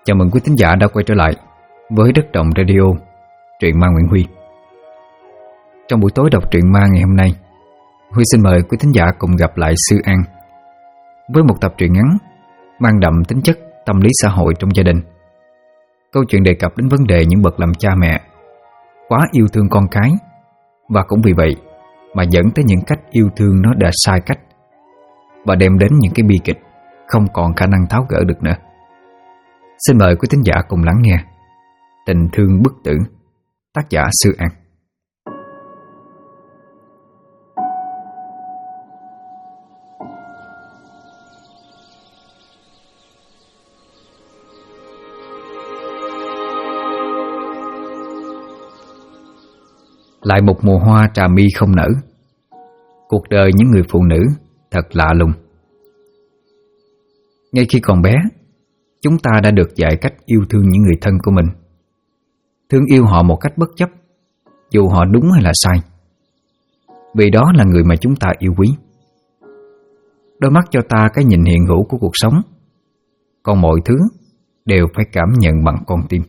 Chào mừng quý thính giả đã quay trở lại với Đất Động Radio, truyện ma Nguyễn Huy. Trong buổi tối đọc truyện ma ngày hôm nay, Huy xin mời quý thính giả cùng gặp lại Sư An với một tập truyện ngắn mang đậm tính chất tâm lý xã hội trong gia đình. Câu chuyện đề cập đến vấn đề những bậc làm cha mẹ quá yêu thương con cái, và cũng vì vậy mà dẫn tới những cách yêu thương nó đã sai cách, và đem đến những cái bi kịch không còn khả năng tháo gỡ được nữa. Xin mời quý thính giả cùng lắng nghe Tình Thương Bức Tử, tác giả Sư An. Lại một mùa hoa trà mi không nở. Cuộc đời những người phụ nữ thật lạ lùng. Ngay khi còn bé, chúng ta đã được dạy cách yêu thương những người thân của mình, thương yêu họ một cách bất chấp, dù họ đúng hay là sai, vì đó là người mà chúng ta yêu quý. Đôi mắt cho ta cái nhìn hiện hữu của cuộc sống, còn mọi thứ đều phải cảm nhận bằng con tim.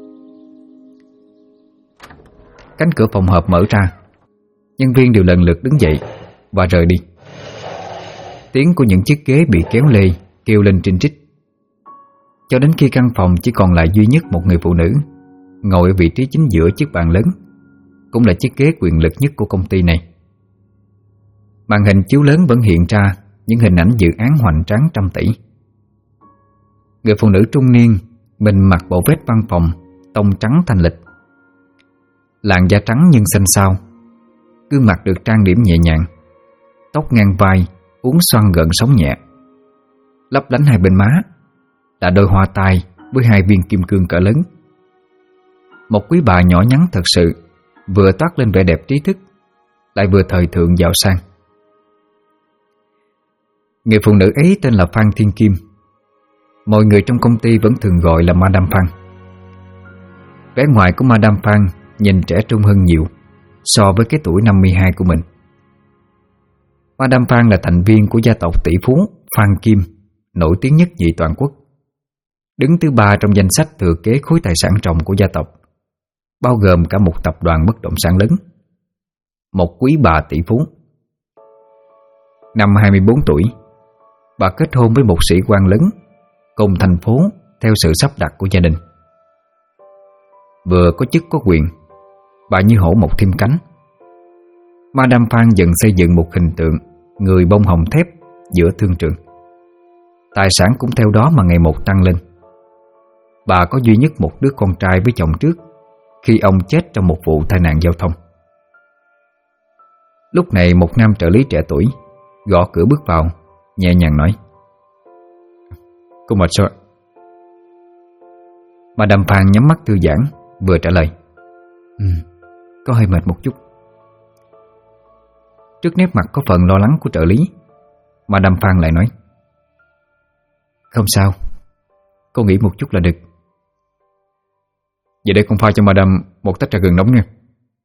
Cánh cửa phòng họp mở ra, nhân viên đều lần lượt đứng dậy và rời đi. Tiếng của những chiếc ghế bị kéo lê kêu lên trinh trích, cho đến khi căn phòng chỉ còn lại duy nhất một người phụ nữ ngồi ở vị trí chính giữa chiếc bàn lớn, cũng là chiếc ghế quyền lực nhất của công ty này. Màn hình chiếu lớn vẫn hiện ra những hình ảnh dự án hoành tráng trăm tỷ. Người phụ nữ trung niên mình mặc bộ vest văn phòng tông trắng thanh lịch, làn da trắng nhưng xanh xao, gương mặt được trang điểm nhẹ nhàng, tóc ngang vai uốn xoăn gợn sóng nhẹ, lấp lánh hai bên má là đôi hoa tai với hai viên kim cương cỡ lớn. Một quý bà nhỏ nhắn thật sự, vừa toát lên vẻ đẹp trí thức, lại vừa thời thượng giàu sang. Người phụ nữ ấy tên là Phan Thiên Kim. Mọi người trong công ty vẫn thường gọi là Madame Phan. Vẻ ngoài của Madame Phan nhìn trẻ trung hơn nhiều so với cái tuổi 52 của mình. Madame Phan là thành viên của gia tộc tỷ phú Phan Kim, nổi tiếng nhất nhì toàn quốc, đứng thứ 3 trong danh sách thừa kế khối tài sản ròng của gia tộc, bao gồm cả một tập đoàn bất động sản lớn. Một quý bà tỷ phú. Năm 24 tuổi, bà kết hôn với một sĩ quan lớn cùng thành phố theo sự sắp đặt của gia đình. Vừa có chức có quyền, bà như hổ mọc thêm cánh. Madame Phan dần xây dựng một hình tượng người bông hồng thép giữa thương trường. Tài sản cũng theo đó mà ngày một tăng lên. Bà có duy nhất một đứa con trai với chồng trước, khi ông chết trong một vụ tai nạn giao thông. Lúc này một nam trợ lý trẻ tuổi gõ cửa bước vào, nhẹ nhàng nói: "Cô mệt sao?" Madame Phan nhắm mắt thư giãn, vừa trả lời: "Có hơi mệt một chút." Trước nét mặt có phần lo lắng của trợ lý, Madame Phan lại nói: "Không sao, cô nghỉ một chút là được." "Vậy để con pha cho Madame một tách trà gừng nóng nha."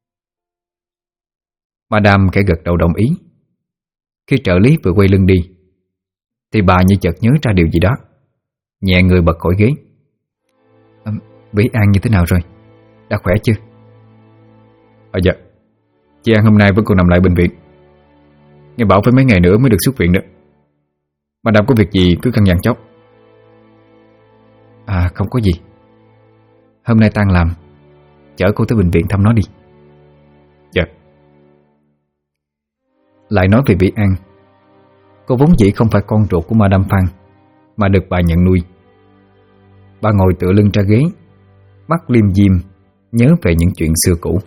Madame khẽ gật đầu đồng ý. Khi trợ lý vừa quay lưng đi, thì bà như chợt nhớ ra điều gì đó, nhẹ người bật khỏi ghế. "Vĩ An như thế nào rồi? Đã khỏe chưa?" Dạ, chị An hôm nay vẫn còn nằm lại bệnh viện. Nghe bảo phải mấy ngày nữa mới được xuất viện nữa. Madame có việc gì cứ căn dặn cháu." Không có gì. Hôm nay tan làm, chở cô tới bệnh viện thăm nó đi." "Dạ." Lại nói về Vĩ An, cô vốn dĩ không phải con ruột của Madame Phan, mà được bà nhận nuôi. Bà ngồi tựa lưng ra ghế, mắt liêm diêm, nhớ về những chuyện xưa cũ.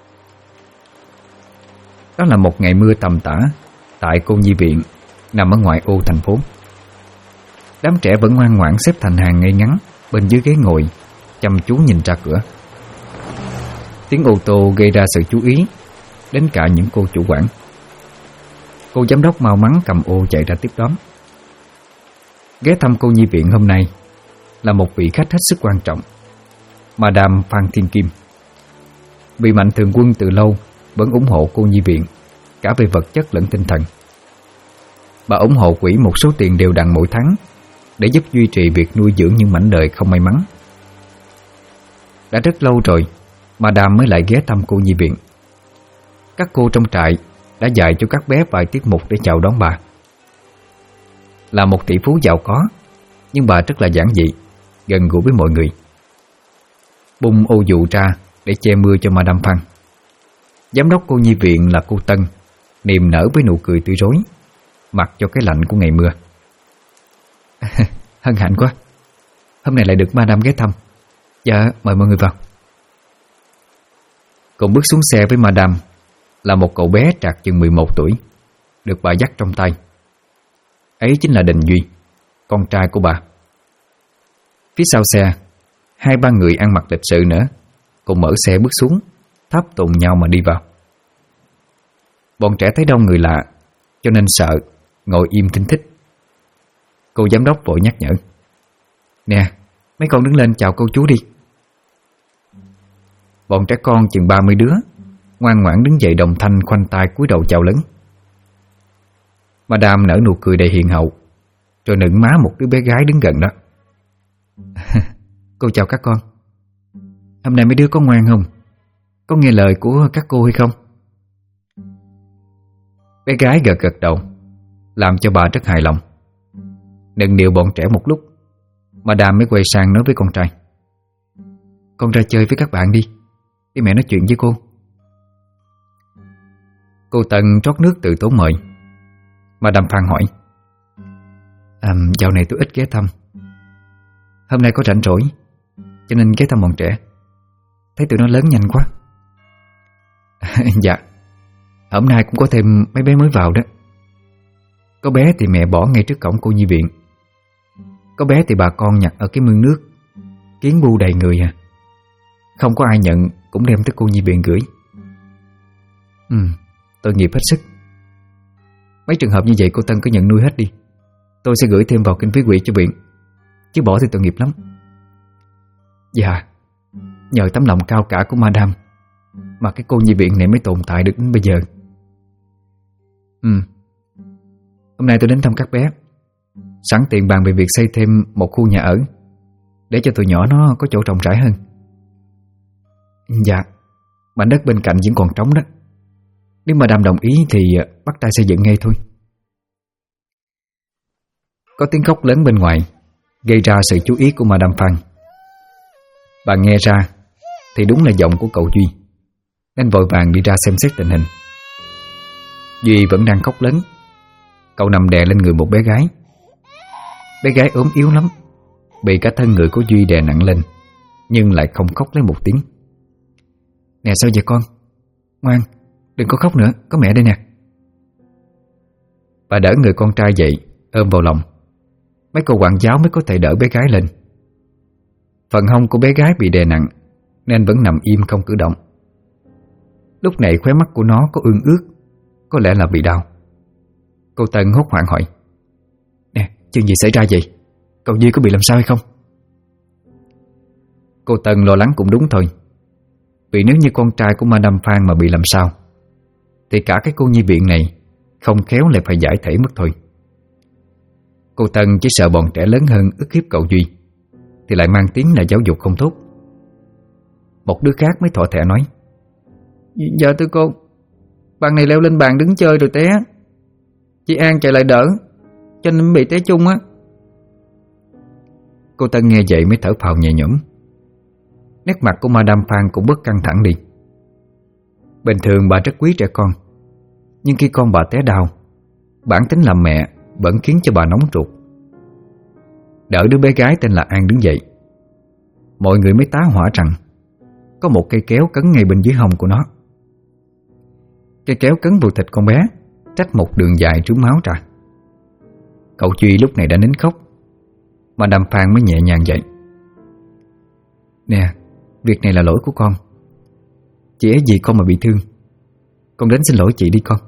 Đó là một ngày mưa tầm tã tại cô nhi viện nằm ở ngoại ô thành phố. Đám trẻ vẫn ngoan ngoãn xếp thành hàng ngay ngắn bên dưới ghế ngồi, chăm chú nhìn ra cửa. Tiếng ô tô gây ra sự chú ý đến cả những cô chủ quản. Cô giám đốc mau mắn cầm ô chạy ra tiếp đón. Ghé thăm cô nhi viện hôm nay là một vị khách hết sức quan trọng, Madame Phan Thiên Kim. Vị mạnh thường quân từ lâu vẫn ủng hộ cô nhi viện, cả về vật chất lẫn tinh thần. Bà ủng hộ quỹ một số tiền đều đặn mỗi tháng để giúp duy trì việc nuôi dưỡng những mảnh đời không may mắn Đã rất lâu rồi Madame mới lại ghé thăm cô nhi viện. Các cô trong trại đã dạy cho các bé vài tiết mục để chào đón bà. Là một tỷ phú giàu có, nhưng bà rất là giản dị, gần gũi với mọi người. Bung ô dù ra để che mưa cho Madame Phan. Giám đốc cô nhi viện là cô Tân niềm nở với nụ cười tươi rói, mặc cho cái lạnh của ngày mưa. Hân hạnh quá, hôm nay lại được Madame ghé thăm. Dạ, mời mọi người vào. Cùng bước xuống xe với Madame là một cậu bé trạc chừng 11 tuổi, được bà dắt trong tay. Ấy chính là Đình Duy, con trai của bà. Phía sau xe, 2-3 người ăn mặc lịch sự nữa cùng mở xe bước xuống, tháp tùng nhau mà đi vào. Bọn trẻ thấy đông người lạ cho nên sợ, ngồi im thinh thích. Cô giám đốc vội nhắc nhở: "Nè, mấy con đứng lên chào cô chú đi." Bọn trẻ con chừng 30 đứa ngoan ngoãn đứng dậy đồng thanh khoanh tay cúi đầu chào lớn. Madame nở nụ cười đầy hiền hậu, rồi nựng má một đứa bé gái đứng gần đó. "Cô chào các con. Hôm nay mấy đứa có ngoan không? Có nghe lời của các cô hay không?" Bé gái gật gật đầu, làm cho bà rất hài lòng. Nựng nịu bọn trẻ một lúc, Madame mới quay sang nói với con trai: "Con ra chơi với các bạn đi, để mẹ nói chuyện với cô." Cô Tân trót nước từ tốn mời. Madame Phan hỏi: "Dạo này tôi ít ghé thăm. Hôm nay có rảnh rỗi cho nên ghé thăm bọn trẻ. Thấy tụi nó lớn nhanh quá." "Dạ, hôm nay cũng có thêm mấy bé mới vào đó. Có bé thì mẹ bỏ ngay trước cổng cô nhi viện. Có bé thì bà con nhặt ở cái mương nước, kiến bu đầy người à. Không có ai nhận cũng đem tới cô nhi viện gửi. Tội nghiệp hết sức. Mấy trường hợp như vậy cô Tân cứ nhận nuôi hết đi. Tôi sẽ gửi thêm vào kinh phí quỹ cho viện, chứ bỏ thì tội nghiệp lắm." "Dạ, nhờ tấm lòng cao cả của Madame mà cái cô nhi viện này mới tồn tại được đến bây giờ." Hôm nay tôi đến thăm các bé, sẵn tiện bàn về việc xây thêm một khu nhà ở để cho tụi nhỏ nó có chỗ rộng rãi hơn." "Dạ, mảnh đất bên cạnh vẫn còn trống đó. Nếu Madame đồng ý thì bắt tay xây dựng ngay thôi." Có tiếng khóc lớn bên ngoài gây ra sự chú ý của Madame Phan. Bà nghe ra thì đúng là giọng của cậu Duy, nên vội vàng đi ra xem xét tình hình. Duy vẫn đang khóc lớn. Cậu nằm đè lên người một bé gái. Bé gái ốm yếu lắm, bị cả thân người của Duy đè nặng lên, nhưng lại không khóc lấy một tiếng. "Nè, sao vậy con? Ngoan, đừng có khóc nữa, có mẹ đây nè." Bà đỡ người con trai dậy, ôm vào lòng. Mấy cô quản giáo mới có thể đỡ bé gái lên. Phần hông của bé gái bị đè nặng nên vẫn nằm im không cử động. Lúc này khóe mắt của nó có ương ướt, có lẽ là bị đau. Cô Tân hốt hoảng hỏi: "Nè, chuyện gì xảy ra vậy? Cậu Duy có bị làm sao hay không?" Cô Tân lo lắng cũng đúng thôi, vì nếu như con trai của Madame Phan mà bị làm sao thì cả cái cô nhi viện này không khéo lại phải giải thể mất thôi. Cô Tân chỉ sợ bọn trẻ lớn hơn ức hiếp cậu Duy thì lại mang tiếng là giáo dục không tốt. Một đứa khác mới thỏ thẻ nói: "Dạ thưa cô, bạn này leo lên bàn đứng chơi rồi té. Chị An chạy lại đỡ cho nên bị té chung á." Cô Tân nghe vậy mới thở phào nhẹ nhõm. Nét mặt của Madame Phan cũng bớt căng thẳng đi. Bình thường bà rất quý trẻ con, nhưng khi con bà té đau, bản tính làm mẹ vẫn khiến cho bà nóng ruột. Đỡ đứa bé gái tên là An đứng dậy, mọi người mới tá hỏa rằng có một cây kéo cấn ngay bên dưới hông của nó. Cây kéo cấn vào thịt con bé, trách một đường dài trướng máu ra. Cậu Duy lúc này đã nín khóc. Madame Phan mới nhẹ nhàng dậy: "Nè, việc này là lỗi của con. Chị ấy vì con mà bị thương. Con đến xin lỗi chị đi con."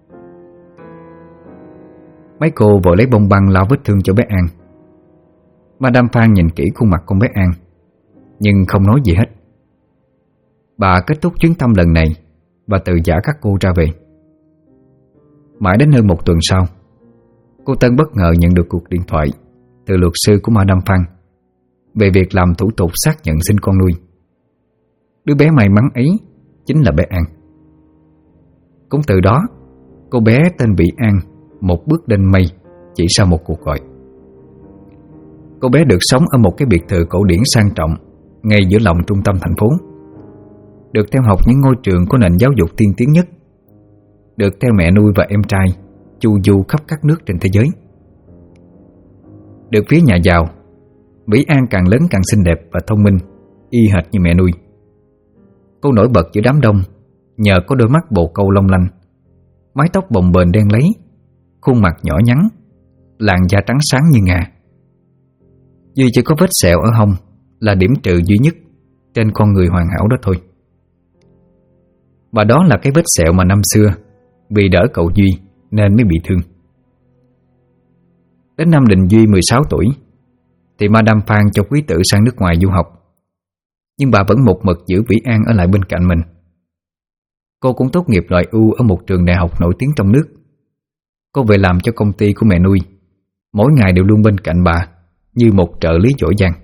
Mấy cô vội lấy bông băng lau vết thương cho bé An. Madame Phan nhìn kỹ khuôn mặt con bé An, nhưng không nói gì hết. Bà kết thúc chuyến thăm lần này và từ giã các cô ra về. Mãi đến hơn một tuần sau, cô Tân bất ngờ nhận được cuộc điện thoại từ luật sư của Madame Phan về việc làm thủ tục xác nhận sinh con nuôi. Đứa bé may mắn ấy chính là bé An. Cũng từ đó, cô bé tên Vĩ An một bước lên mây chỉ sau một cuộc gọi. Cô bé được sống ở một cái biệt thự cổ điển sang trọng ngay giữa lòng trung tâm thành phố, được theo học những ngôi trường có nền giáo dục tiên tiến nhất, được theo mẹ nuôi và em trai chu du khắp các nước trên thế giới. Được phía nhà giàu, Vĩ An càng lớn càng xinh đẹp và thông minh, y hệt như mẹ nuôi. Cô nổi bật giữa đám đông nhờ có đôi mắt bồ câu long lanh, mái tóc bồng bềnh đen láy, khuôn mặt nhỏ nhắn, làn da trắng sáng như ngà. Duy chỉ có vết sẹo ở hông là điểm trừ duy nhất trên con người hoàn hảo đó thôi. Và đó là cái vết sẹo mà năm xưa vì đỡ cậu Duy nên mới bị thương. Đến năm Đình Duy 16 tuổi thì Madame Phan cho quý tử sang nước ngoài du học, nhưng bà vẫn một mực giữ Vĩ An ở lại bên cạnh mình. Cô cũng tốt nghiệp loại ưu ở một trường đại học nổi tiếng trong nước. Cô về làm cho công ty của mẹ nuôi, mỗi ngày đều luôn bên cạnh bà như một trợ lý giỏi giang.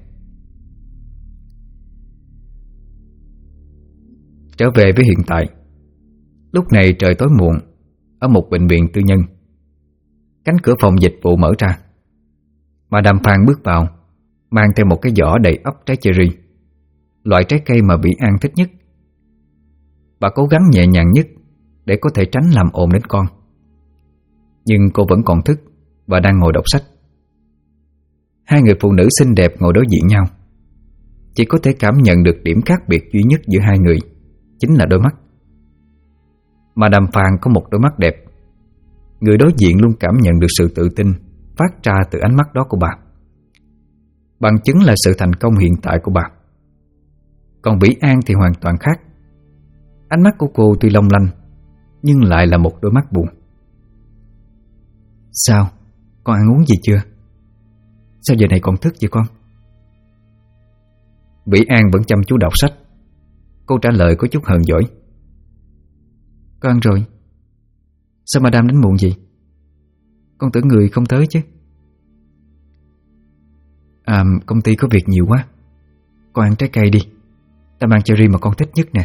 Trở về với hiện tại, lúc này trời tối muộn, ở một bệnh viện tư nhân, cánh cửa phòng dịch vụ mở ra. Madame Phan bước vào, mang theo một cái giỏ đầy ắp trái cherry, loại trái cây mà Vĩ An thích nhất. Bà cố gắng nhẹ nhàng nhất để có thể tránh làm ồn đến con, nhưng cô vẫn còn thức và đang ngồi đọc sách. Hai người phụ nữ xinh đẹp ngồi đối diện nhau. Chỉ có thể cảm nhận được điểm khác biệt duy nhất giữa hai người, chính là đôi mắt. Madame Phan có một đôi mắt đẹp. Người đối diện luôn cảm nhận được sự tự tin phát ra từ ánh mắt đó của bà, bằng chứng là sự thành công hiện tại của bà. Còn Vĩ An thì hoàn toàn khác. Ánh mắt của cô tuy long lanh, nhưng lại là một đôi mắt buồn. Sao? Con ăn uống gì chưa? Sao giờ này còn thức vậy con? Vĩ An vẫn chăm chú đọc sách. Cô trả lời có chút hờn dỗi. Con ăn rồi. Sao Madame đến muộn vậy? Con tưởng người không tới chứ. Công ty có việc nhiều quá. Con ăn trái cây đi. Ta mang cherry mà con thích nhất nè.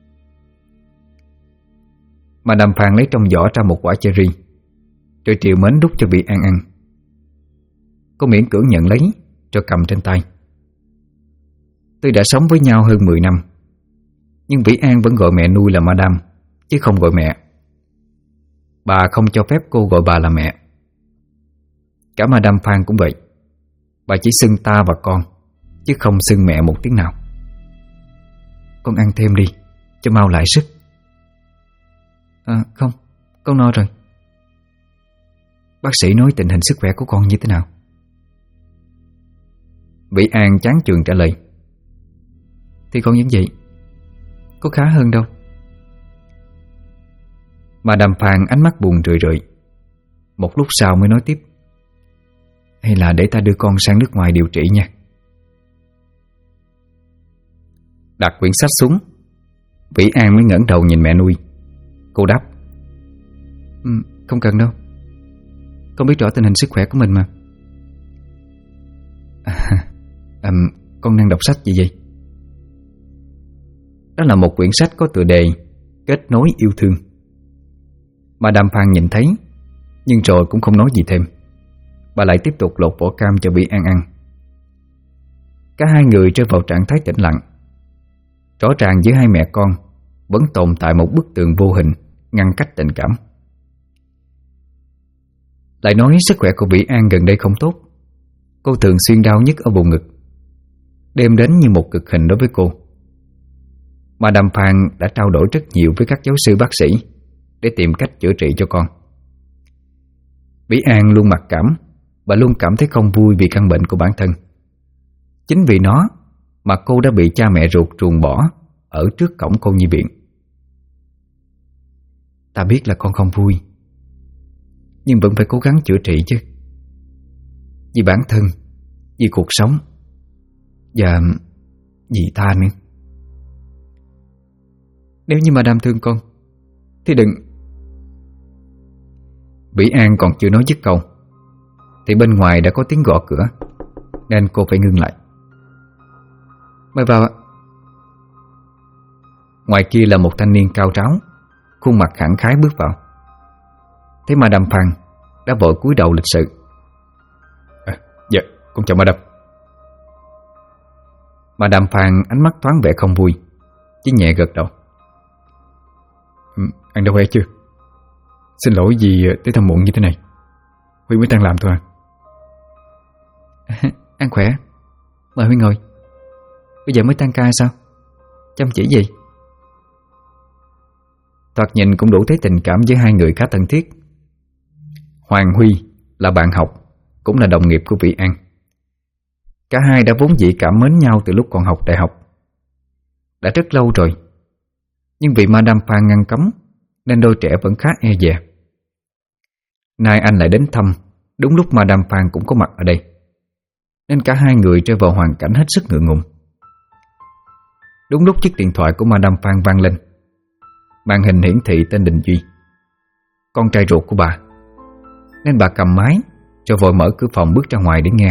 Madame Phan lấy trong giỏ ra một quả cherry, rồi triều mến đút cho Vĩ An ăn. Cô miễn cưỡng nhận lấy rồi cầm trên tay. Tuy đã sống với nhau hơn 10 năm, nhưng Vĩ An vẫn gọi mẹ nuôi là Madame, chứ không gọi mẹ. Bà không cho phép cô gọi bà là mẹ. Cả Madame Phan cũng vậy. Bà chỉ xưng ta và con, chứ không xưng mẹ một tiếng nào. Con ăn thêm đi, cho mau lại sức. Không, con no rồi. Bác sĩ nói tình hình sức khỏe của con như thế nào? Vĩ An chán chường trả lời. Thì con vẫn vậy, có khá hơn đâu. Madame Phan ánh mắt buồn rười rượi. Một lúc sau mới nói tiếp. Hay là để ta đưa con sang nước ngoài điều trị nha. Đặt quyển sách xuống, Vĩ An mới ngẩng đầu nhìn mẹ nuôi. Cô đáp. Không cần đâu. Con biết rõ tình hình sức khỏe của mình mà. Con đang đọc sách gì vậy? Đó là một quyển sách có tựa đề Kết nối yêu thương. Madame Phan nhìn thấy, nhưng rồi cũng không nói gì thêm. Bà lại tiếp tục lột vỏ cam cho Vĩ An ăn. Cả hai người rơi vào trạng thái tĩnh lặng. Rõ ràng giữa hai mẹ con vẫn tồn tại một bức tường vô hình ngăn cách tình cảm. Lại nói sức khỏe của Vĩ An gần đây không tốt. Cô thường xuyên đau nhức ở vùng ngực, đem đến như một cực hình đối với cô. Madame Phan đã trao đổi rất nhiều với các giáo sư bác sĩ để tìm cách chữa trị cho con. Vĩ An luôn mặc cảm và luôn cảm thấy không vui vì căn bệnh của bản thân. Chính vì nó mà cô đã bị cha mẹ ruột ruồng bỏ ở trước cổng cô nhi viện. Ta biết là con không vui, nhưng vẫn phải cố gắng chữa trị chứ. Vì bản thân, vì cuộc sống, và vì ta nữa. Nếu như Madame thương con thì đừng. Vĩ An còn chưa nói dứt câu thì bên ngoài đã có tiếng gõ cửa, nên cô phải ngưng lại. Mời vào ạ. Ngoài kia là một thanh niên cao ráo, khuôn mặt khẳng khái bước vào. Thấy Madame Phan đã vội cúi đầu lịch sự. Dạ, con chào Madame. Madame Phan ánh mắt thoáng vẻ không vui, chỉ nhẹ gật đầu. Anh đã khỏe chưa? Xin lỗi vì tới thăm muộn như thế này. Huy mới đang làm thôi à. Anh khỏe. Mời Huy ngồi. Bây giờ mới tan ca sao? Chăm chỉ gì? Thoạt nhìn cũng đủ thấy tình cảm với hai người khá thân thiết. Hoàng Huy là bạn học, cũng là đồng nghiệp của Vĩ An. Cả hai đã vốn dĩ cảm mến nhau từ lúc còn học đại học. Đã rất lâu rồi, nhưng vì Madame Phan ngăn cấm nên đôi trẻ vẫn khá e dè. Nay anh lại đến thăm đúng lúc Madame Phan cũng có mặt ở đây, nên cả hai người rơi vào hoàn cảnh hết sức ngượng ngùng. Đúng lúc chiếc điện thoại của Madame Phan vang lên, màn hình hiển thị tên Đình Duy, con trai ruột của bà, nên bà cầm máy rồi vội mở cửa phòng bước ra ngoài để nghe.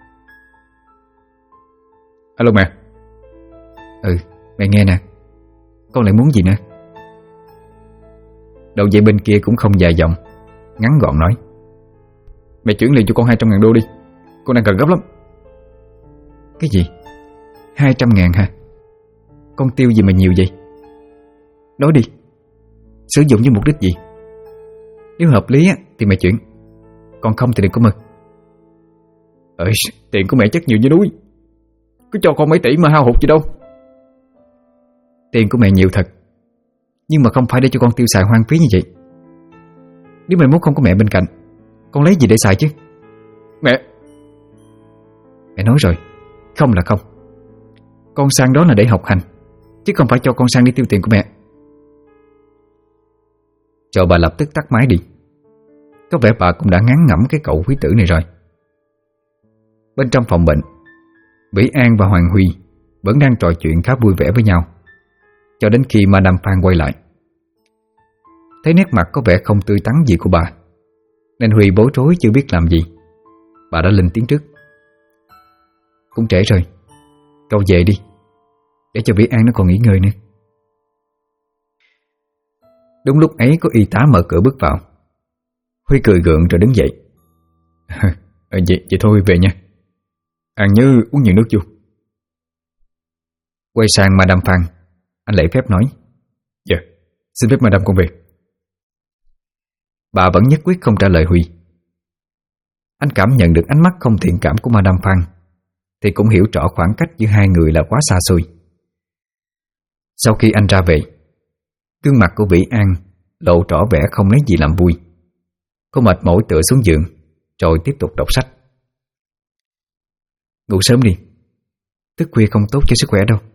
Alo mẹ. Mẹ nghe nè. Con lại muốn gì nữa? Đầu dây bên kia cũng không dài dòng, ngắn gọn nói. Mẹ chuyển liền cho con 200.000 đô đi. Con đang cần gấp lắm. Cái gì? 200.000 hả? Con tiêu gì mà nhiều vậy? Nói đi. Sử dụng với mục đích gì? Nếu hợp lý thì mẹ chuyển, còn không thì đừng có mừng. Tiền của mẹ chắc nhiều như núi. Cứ cho con mấy tỷ mà hao hụt gì đâu. Tiền của mẹ nhiều thật, nhưng mà không phải để cho con tiêu xài hoang phí như vậy. Nếu mai mốt không có mẹ bên cạnh, con lấy gì để xài chứ? Mẹ nói rồi, không là không. Con sang đó là để học hành, chứ không phải cho con sang đi tiêu tiền của mẹ. Rồi bà lập tức tắt máy đi. Có vẻ bà cũng đã ngán ngẩm cái cậu quý tử này rồi. Bên trong phòng bệnh, Vĩ An và Hoàng Huy vẫn đang trò chuyện khá vui vẻ với nhau, cho đến khi Madame Phan quay lại. Thấy nét mặt có vẻ không tươi tắn gì của bà, nên Huy bối rối chưa biết làm gì. Bà đã lên tiếng trước. Cũng trễ rồi, cậu về đi, để cho Vĩ An nó còn nghỉ ngơi nữa. Đúng lúc ấy có y tá mở cửa bước vào. Huy cười gượng rồi đứng dậy. Vậy thôi về nha. Ăn nhớ uống nhiều nước vô. Quay sang Madame Phan, anh lễ phép nói. Dạ, xin phép Madame con về. Bà vẫn nhất quyết không trả lời Huy. Anh cảm nhận được ánh mắt không thiện cảm của Madame Phan, thì cũng hiểu rõ khoảng cách giữa hai người là quá xa xôi. Sau khi anh ra về, gương mặt của Vĩ An lộ rõ vẻ không lấy gì làm vui. Cô mệt mỏi tựa xuống giường, rồi tiếp tục đọc sách. Ngủ sớm đi, thức khuya không tốt cho sức khỏe đâu.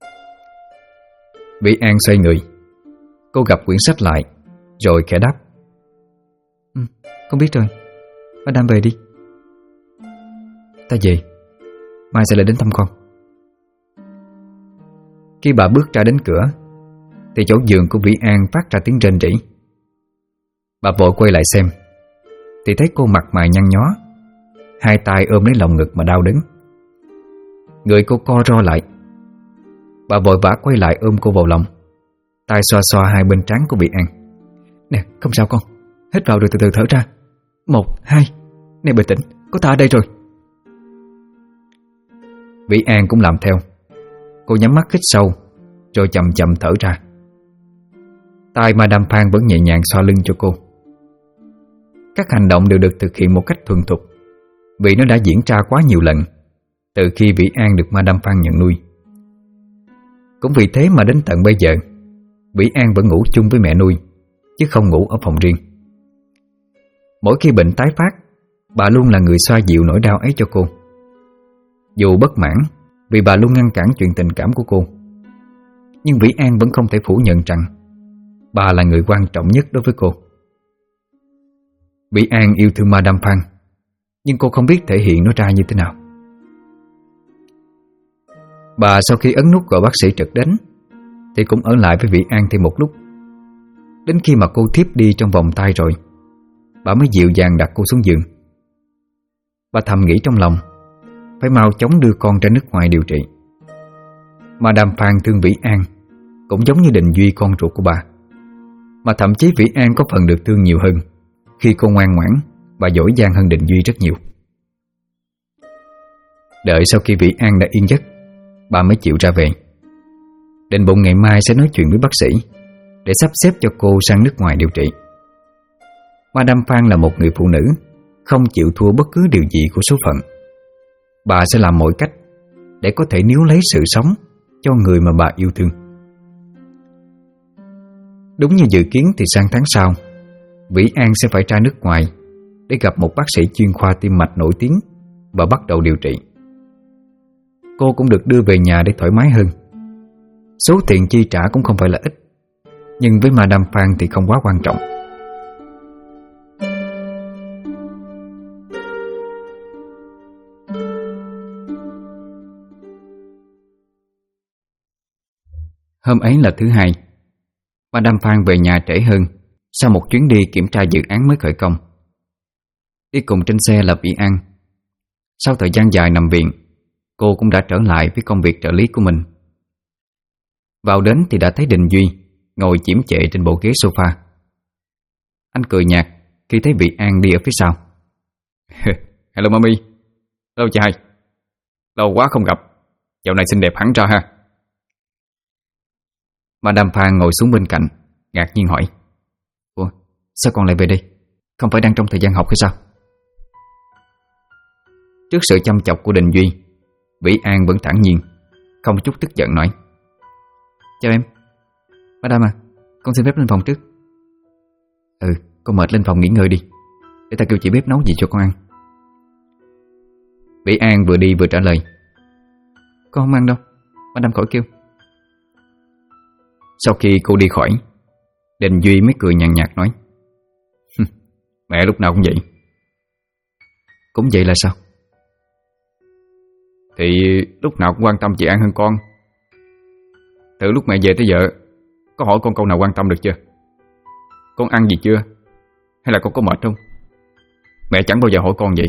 Vĩ An xoay người. Cô gặp quyển sách lại, rồi khẽ đáp. Con biết rồi, Madame về đi. Ta về, mai sẽ lại đến thăm con. Khi bà bước ra đến cửa, thì chỗ giường của Vĩ An phát ra tiếng rên rỉ. Bà vội quay lại xem, thì thấy cô mặt mày nhăn nhó, hai tay ôm lấy lòng ngực mà đau đớn. Người cô co ro lại. Bà vội vã quay lại ôm cô vào lòng, tay xoa xoa hai bên trán của Vĩ An. Nè, không sao con, hít vào rồi từ từ thở ra. 1, 2. Nè bình tĩnh, có ta ở đây rồi. Vĩ An cũng làm theo. Cô nhắm mắt hít sâu, rồi chậm chậm thở ra. Tay Madame Phan vẫn nhẹ nhàng xoa lưng cho cô. Các hành động đều được thực hiện một cách thuần thục, vì nó đã diễn ra quá nhiều lần từ khi Vĩ An được Madame Phan nhận nuôi. Cũng vì thế mà đến tận bây giờ, Vĩ An vẫn ngủ chung với mẹ nuôi, chứ không ngủ ở phòng riêng. Mỗi khi bệnh tái phát, bà luôn là người xoa dịu nỗi đau ấy cho cô. Dù bất mãn vì bà luôn ngăn cản chuyện tình cảm của cô, nhưng Vĩ An vẫn không thể phủ nhận rằng bà là người quan trọng nhất đối với cô. Vĩ An yêu thương Madame Phan, nhưng cô không biết thể hiện nó ra như thế nào. Bà sau khi ấn nút gọi bác sĩ trực đến, thì cũng ở lại với Vĩ An thêm một lúc. Đến khi mà cô thiếp đi trong vòng tay rồi, bà mới dịu dàng đặt cô xuống giường. Bà thầm nghĩ trong lòng, phải mau chóng đưa con ra nước ngoài điều trị. Madame Phan thương Vĩ An, cũng giống như Đình Duy con ruột của bà, mà thậm chí Vĩ An có phần được thương nhiều hơn khi cô ngoan ngoãn và giỏi giang hơn Đình Duy rất nhiều. Đợi sau khi Vĩ An đã yên giấc, bà mới chịu ra về. Định bụng ngày mai sẽ nói chuyện với bác sĩ để sắp xếp cho cô sang nước ngoài điều trị. Madame Phan là một người phụ nữ không chịu thua bất cứ điều gì của số phận. Bà sẽ làm mọi cách để có thể níu lấy sự sống cho người mà bà yêu thương. Đúng như dự kiến thì sang tháng sau, Vĩ An sẽ phải ra nước ngoài để gặp một bác sĩ chuyên khoa tim mạch nổi tiếng và bắt đầu điều trị. Cô cũng được đưa về nhà để thoải mái hơn. Số tiền chi trả cũng không phải là ít, nhưng với Madame Phan thì không quá quan trọng. Hôm ấy là thứ hai. Madame Phan về nhà trễ hơn sau một chuyến đi kiểm tra dự án mới khởi công. Đi cùng trên xe là Vĩ An. Sau thời gian dài nằm viện, cô cũng đã trở lại với công việc trợ lý của mình. Vào đến thì đã thấy Đình Duy ngồi chiếm chệ trên bộ ghế sofa. Anh cười nhạt khi thấy Vĩ An đi ở phía sau. Hello Mami. Hello chị hai. Lâu quá không gặp. Dạo này xinh đẹp hẳn ra ha. Madame Phan ngồi xuống bên cạnh, ngạc nhiên hỏi: Ủa, sao con lại về đây? Không phải đang trong thời gian học hay sao? Trước sự chăm chọc của Đình Duy, Vĩ An vẫn thản nhiên, không chút tức giận nói: Chào em. Madame à, con xin phép lên phòng trước. Con mệt lên phòng nghỉ ngơi đi, để ta kêu chị bếp nấu gì cho con ăn. Vĩ An vừa đi vừa trả lời: Con không ăn đâu, Madame khỏi kêu. Sau khi cô đi khỏi, Đình Duy mới cười nhàn nhạt nói: Mẹ lúc nào cũng vậy. Cũng vậy là sao? Thì lúc nào cũng quan tâm chị An hơn con. Từ lúc mẹ về tới giờ, có hỏi con câu nào quan tâm được chưa? Con ăn gì chưa? Hay là con có mệt không? Mẹ chẳng bao giờ hỏi con vậy.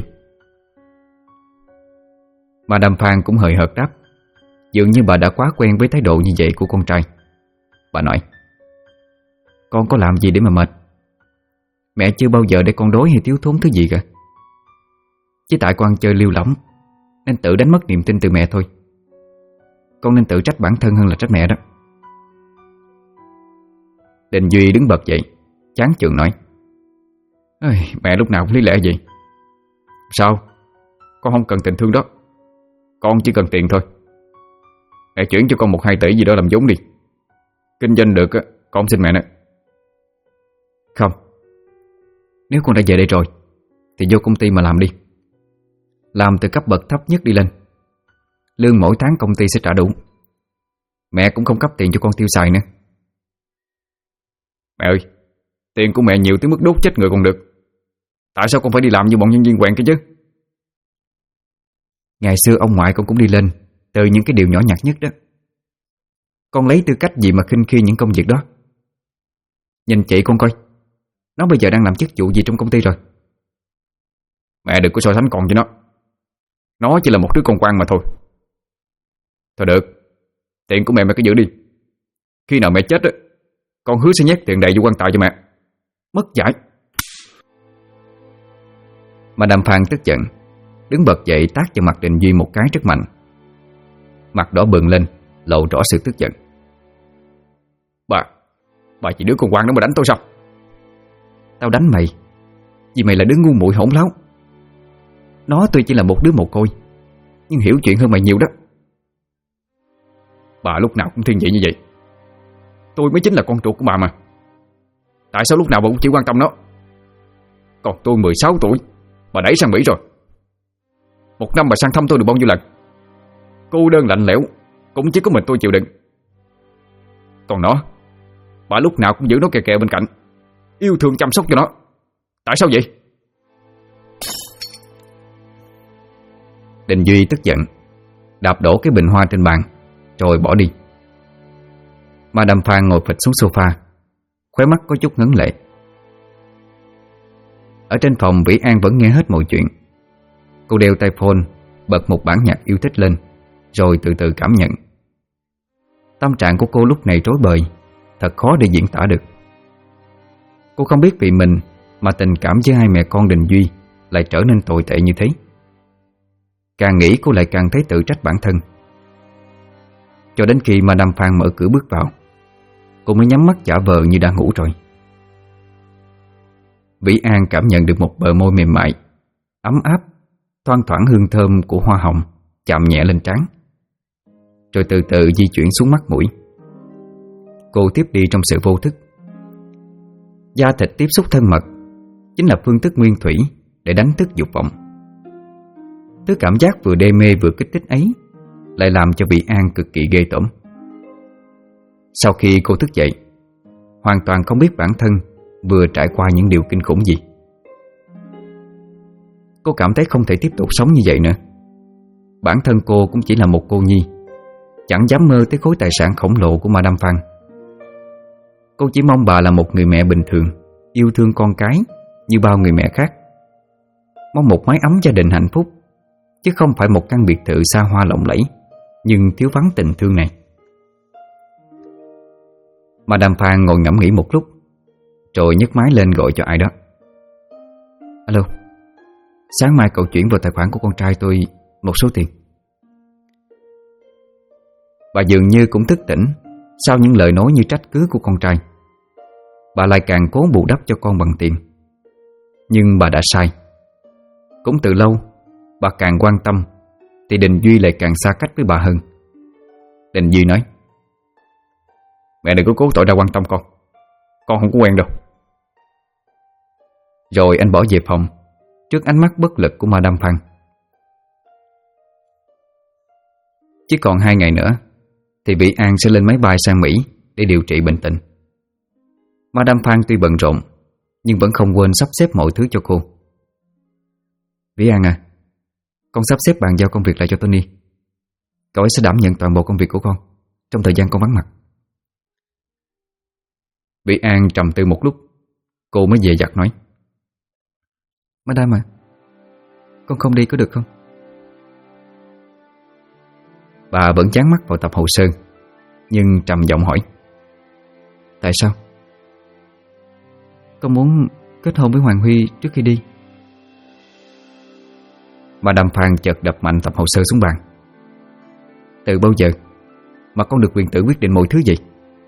Madame Phan cũng hời hợt đáp, dường như bà đã quá quen với thái độ như vậy của con trai. Bà nói: Con có làm gì để mà mệt? Mẹ chưa bao giờ để con đói hay thiếu thốn thứ gì cả. Chỉ tại con chơi liêu lỏng nên tự đánh mất niềm tin từ mẹ thôi. Con nên tự trách bản thân hơn là trách mẹ đó. Đình Duy đứng bật dậy, chán chường nói: Mẹ lúc nào cũng lý lẽ vậy. Sao? Con không cần tình thương đó. Con chỉ cần tiền thôi. Mẹ chuyển cho con 1-2 tỷ gì đó làm vốn đi. Kinh doanh được con xin mẹ nữa. Không. Nếu con đã về đây rồi thì vô công ty mà làm đi. Làm từ cấp bậc thấp nhất đi lên. Lương mỗi tháng công ty sẽ trả đủ. Mẹ cũng không cấp tiền cho con tiêu xài nữa. Mẹ ơi, tiền của mẹ nhiều tới mức đốt chết người còn được. Tại sao con phải đi làm như bọn nhân viên quèn kia chứ? Ngày xưa ông ngoại con cũng đi lên từ những cái điều nhỏ nhặt nhất đó. Con lấy tư cách gì mà khinh khi những công việc đó? Nhìn chị con coi, nó bây giờ đang làm chức vụ gì trong công ty rồi? Mẹ đừng có so sánh con với nó. Nó chỉ là một đứa con quan mà thôi. Thôi được, tiền của mẹ cứ giữ đi. Khi nào mẹ chết á, con hứa sẽ nhét tiền đầy vô quan tài cho mẹ. Mất dạy. Madame Phan tức giận, đứng bật dậy tát vào mặt Đình Duy một cái rất mạnh. Mặt đỏ bừng lên, lộ rõ sự tức giận. Bà chỉ đứa con quan đó mà đánh tôi sao? Tao đánh mày vì mày là đứa ngu muội hỗn láo. Nó tuy chỉ là một đứa mồ côi, nhưng hiểu chuyện hơn mày nhiều đó. Bà lúc nào cũng thiên vị như vậy. Tôi mới chính là con ruột của bà mà. Tại sao lúc nào bà cũng chỉ quan tâm nó? Còn tôi 16 tuổi, bà đẩy sang Mỹ rồi. Một năm bà sang thăm tôi được bao nhiêu lần? Cô đơn lạnh lẽo cũng chỉ có mình tôi chịu đựng. Còn nó, bà lúc nào cũng giữ nó kè kè bên cạnh, yêu thương chăm sóc cho nó. Tại sao vậy? Đình Duy tức giận, đạp đổ cái bình hoa trên bàn rồi bỏ đi. Madame Phan ngồi phịch xuống sofa, khóe mắt có chút ngấn lệ. Ở trên phòng, Vĩ An vẫn nghe hết mọi chuyện. Cô đeo tai phone, bật một bản nhạc yêu thích lên, rồi từ từ cảm nhận. Tâm trạng của cô lúc này rối bời, thật khó để diễn tả được. Cô không biết vì mình mà tình cảm với hai mẹ con Đình Duy lại trở nên tồi tệ như thế. Càng nghĩ cô lại càng thấy tự trách bản thân. Cho đến khi mà Nam Phan mở cửa bước vào, cô mới nhắm mắt giả vờ như đã ngủ rồi. Vĩ An cảm nhận được một bờ môi mềm mại, ấm áp, thoang thoảng hương thơm của hoa hồng chạm nhẹ lên trán, rồi từ từ di chuyển xuống mắt mũi. Cô tiếp đi trong sự vô thức. Da thịt tiếp xúc thân mật chính là phương thức nguyên thủy để đánh thức dục vọng. Thứ cảm giác vừa đê mê vừa kích thích ấy lại làm cho Vĩ An cực kỳ ghê tởm. Sau khi cô thức dậy, hoàn toàn không biết bản thân vừa trải qua những điều kinh khủng gì. Cô cảm thấy không thể tiếp tục sống như vậy nữa. Bản thân cô cũng chỉ là một cô nhi, chẳng dám mơ tới khối tài sản khổng lồ của Madame Phan. Cô chỉ mong bà là một người mẹ bình thường, yêu thương con cái như bao người mẹ khác. Mong một mái ấm gia đình hạnh phúc, chứ không phải một căn biệt thự xa hoa lộng lẫy nhưng thiếu vắng tình thương này. Madame Phan ngồi ngẫm nghĩ một lúc, rồi nhấc máy lên gọi cho ai đó. Alo, sáng mai cậu chuyển vào tài khoản của con trai tôi một số tiền. Bà dường như cũng thức tỉnh sau những lời nói như trách cứ của con trai. Bà lại càng cố bù đắp cho con bằng tiền. Nhưng bà đã sai. Cũng từ lâu, bà càng quan tâm thì Đình Duy lại càng xa cách với bà hơn. Đình Duy nói: Mẹ đừng có cố tỏ ra quan tâm con không có quen đâu. Rồi anh bỏ về phòng trước ánh mắt bất lực của Madame Phan. Chỉ còn 2 ngày nữa thì Vĩ An sẽ lên máy bay sang Mỹ để điều trị bệnh tình. Madame Phan tuy bận rộn nhưng vẫn không quên sắp xếp mọi thứ cho cô. Vĩ An à, con sắp xếp bàn giao công việc lại cho Tony. Cậu ấy sẽ đảm nhận toàn bộ công việc của con trong thời gian con vắng mặt. Vĩ An trầm tư một lúc, cô mới dè dặt nói: Madame à, con không đi có được không? Bà vẫn dán mắt vào tập hồ sơ, nhưng trầm giọng hỏi: Tại sao? Con muốn kết hôn với Hoàng Huy trước khi đi. Madame Phan chợt đập mạnh tập hồ sơ xuống bàn. Từ bao giờ mà con được quyền tự quyết định mọi thứ vậy?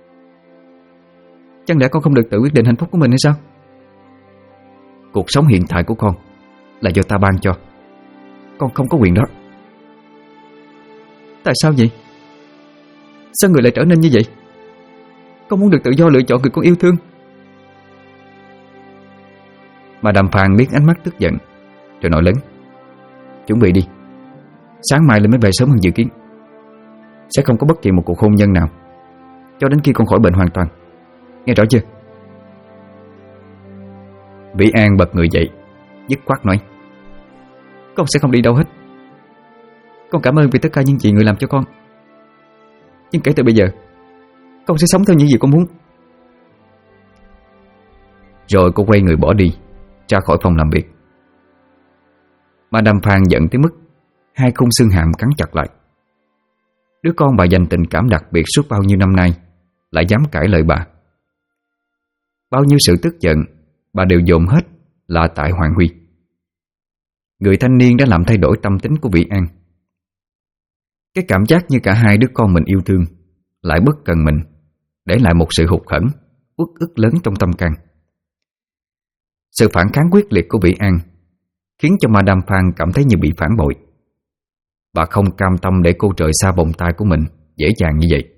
Chẳng lẽ con không được tự quyết định hạnh phúc của mình hay sao? Cuộc sống hiện tại của con là do ta ban cho. Con không có quyền đó. Tại sao vậy? Sao người lại trở nên như vậy? Con muốn được tự do lựa chọn người con yêu thương. Madame Phan liếc ánh mắt tức giận rồi nói lớn: Chuẩn bị đi, sáng mai lên máy bay sớm hơn dự kiến. Sẽ không có bất kỳ một cuộc hôn nhân nào cho đến khi con khỏi bệnh hoàn toàn. Nghe rõ chưa? Vĩ An bật người dậy, dứt khoát nói: Con sẽ không đi đâu hết. Con cảm ơn vì tất cả những gì người làm cho con. Nhưng kể từ bây giờ, con sẽ sống theo những gì con muốn. Rồi cô quay người bỏ đi, ra khỏi phòng làm việc. Madame Phan giận tới mức 2 khung xương hàm cắn chặt lại. Đứa con bà dành tình cảm đặc biệt suốt bao nhiêu năm nay lại dám cãi lời bà. Bao nhiêu sự tức giận bà đều dồn hết là tại Hoàng Huy. Người thanh niên đã làm thay đổi tâm tính của Vĩ An. Cái cảm giác như cả hai đứa con mình yêu thương lại bất cần mình, để lại một sự hụt hẫng, uất ức lớn trong tâm can. Sự phản kháng quyết liệt của Vĩ An khiến cho Madame Phan cảm thấy như bị phản bội. Bà không cam tâm để cô rời xa vòng tay của mình dễ dàng như vậy.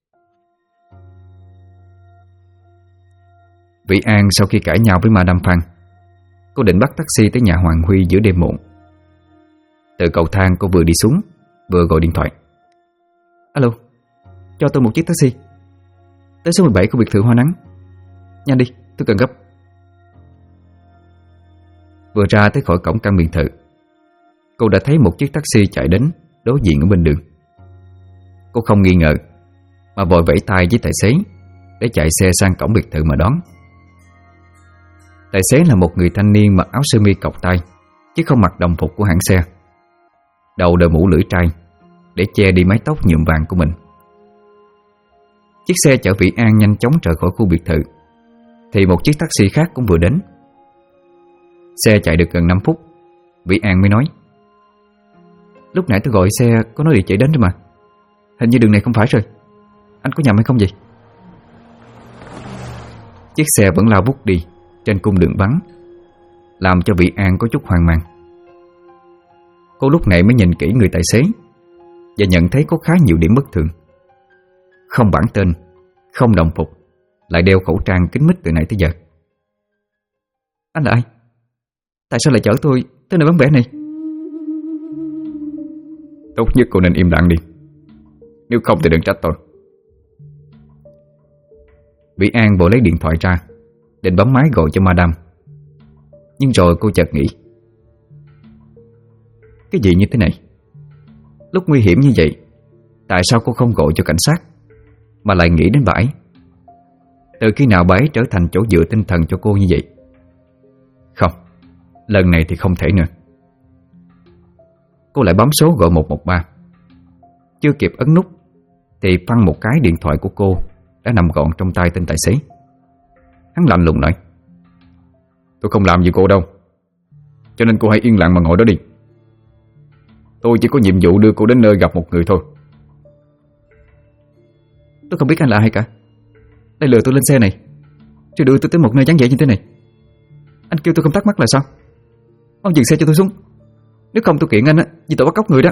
Vĩ An sau khi cãi nhau với Madame Phan, cô định bắt taxi tới nhà Hoàng Huy giữa đêm muộn. Từ cầu thang cô vừa đi xuống vừa gọi điện thoại: Alo, cho tôi một chiếc taxi tới số 17 của biệt thự Hoa Nắng. Nhanh đi, tôi cần gấp. Vừa ra tới khỏi cổng căn biệt thự, cô đã thấy một chiếc taxi chạy đến đối diện ở bên đường. Cô không nghi ngờ mà vội vẫy tay với tài xế để chạy xe sang cổng biệt thự mà đón. Tài xế là một người thanh niên mặc áo sơ mi cộc tay, chứ không mặc đồng phục của hãng xe. Đầu đội mũ lưỡi trai để che đi mái tóc nhuộm vàng của mình. Chiếc xe chở Vĩ An nhanh chóng rời khỏi khu biệt thự thì một chiếc taxi khác cũng vừa đến. Xe chạy được gần 5 phút, Vĩ An mới nói: "Lúc nãy tôi gọi xe có nói địa chỉ đến rồi mà. Hình như đường này không phải rồi. Anh có nhầm hay không vậy?" Chiếc xe vẫn lao vút đi trên cung đường vắng, làm cho Vĩ An có chút hoang mang. Cô lúc này mới nhìn kỹ người tài xế và nhận thấy có khá nhiều điểm bất thường. Không bản tên, không đồng phục, lại đeo khẩu trang kín mít từ nãy tới giờ. "Anh là ai? Tại sao lại chở tôi tới nơi vắng vẻ này?" "Tốt nhất cô nên im lặng đi, nếu không thì đừng trách tôi." Vĩ An vội lấy điện thoại ra, định bấm máy gọi cho Madam. Nhưng rồi cô chợt nghĩ, cái gì như thế này? Lúc nguy hiểm như vậy, tại sao cô không gọi cho cảnh sát mà lại nghĩ đến bà ấy? Từ khi nào bà ấy trở thành chỗ dựa tinh thần cho cô như vậy? Không, lần này thì không thể nữa. Cô lại bấm số gọi 113. Chưa kịp ấn nút thì phăng một cái, điện thoại của cô đã nằm gọn trong tay tên tài xế. Hắn lạnh lùng nói: "Tôi không làm gì cô đâu, cho nên cô hãy yên lặng mà ngồi đó đi. Tôi chỉ có nhiệm vụ đưa cô đến nơi gặp một người thôi." "Tôi không biết anh là ai cả. Đây lừa tôi lên xe này rồi đưa tôi tới một nơi vắng vẻ như thế này. Anh kêu tôi không thắc mắc là sao? Ông dừng xe cho tôi xuống, nếu không tôi kiện anh vì tội bắt cóc người đó."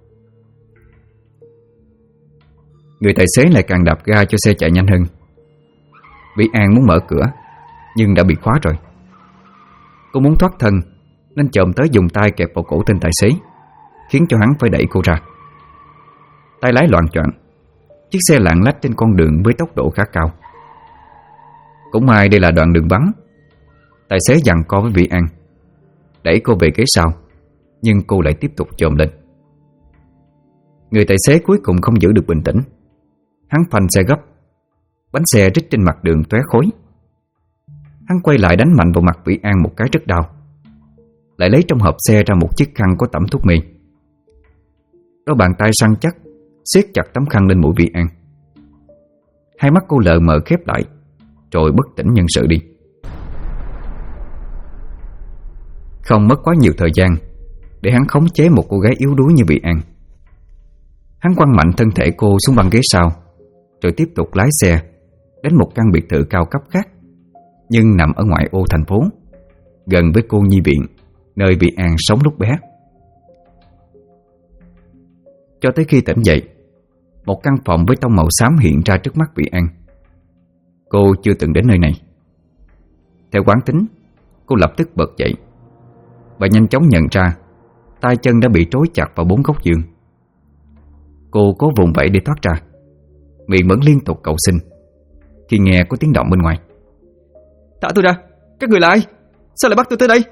Người tài xế lại càng đạp ga cho xe chạy nhanh hơn. Vĩ An muốn mở cửa nhưng đã bị khóa rồi. Cô muốn thoát thân nên chồm tới dùng tay kẹp vào cổ tên tài xế, khiến cho hắn phải đẩy cô ra. Tay lái loạng choạng, chiếc xe lạng lách trên con đường với tốc độ khá cao. Cũng may đây là đoạn đường vắng. Tài xế giằng co với Vĩ An, đẩy cô về ghế sau, nhưng cô lại tiếp tục chồm lên. Người tài xế cuối cùng không giữ được bình tĩnh. Hắn phanh xe gấp, bánh xe rít trên mặt đường tóe khói. Hắn quay lại đánh mạnh vào mặt Vĩ An một cái rất đau, lại lấy trong hộp xe ra một chiếc khăn có tẩm thuốc mê. Đôi bàn tay săn chắc siết chặt tấm khăn lên mũi Vĩ An. Hai mắt cô lờ mờ khép lại, rồi bất tỉnh nhân sự đi. Không mất quá nhiều thời gian để hắn khống chế một cô gái yếu đuối như Vĩ An. Hắn quăng mạnh thân thể cô xuống băng ghế sau, rồi tiếp tục lái xe đến một căn biệt thự cao cấp khác, nhưng nằm ở ngoại ô thành phố, gần với cô nhi viện nơi Vĩ An sống lúc bé. Cho tới khi tỉnh dậy, một căn phòng với tông màu xám hiện ra trước mắt Vĩ An. Cô chưa từng đến nơi này. Theo quán tính, cô lập tức bật dậy và nhanh chóng nhận ra tay chân đã bị trói chặt vào 4 góc giường. Cô cố vùng vẫy để thoát ra, miệng vẫn liên tục cầu xin khi nghe có tiếng động bên ngoài. "Thả tôi ra, các người là ai? Sao lại bắt tôi tới đây?"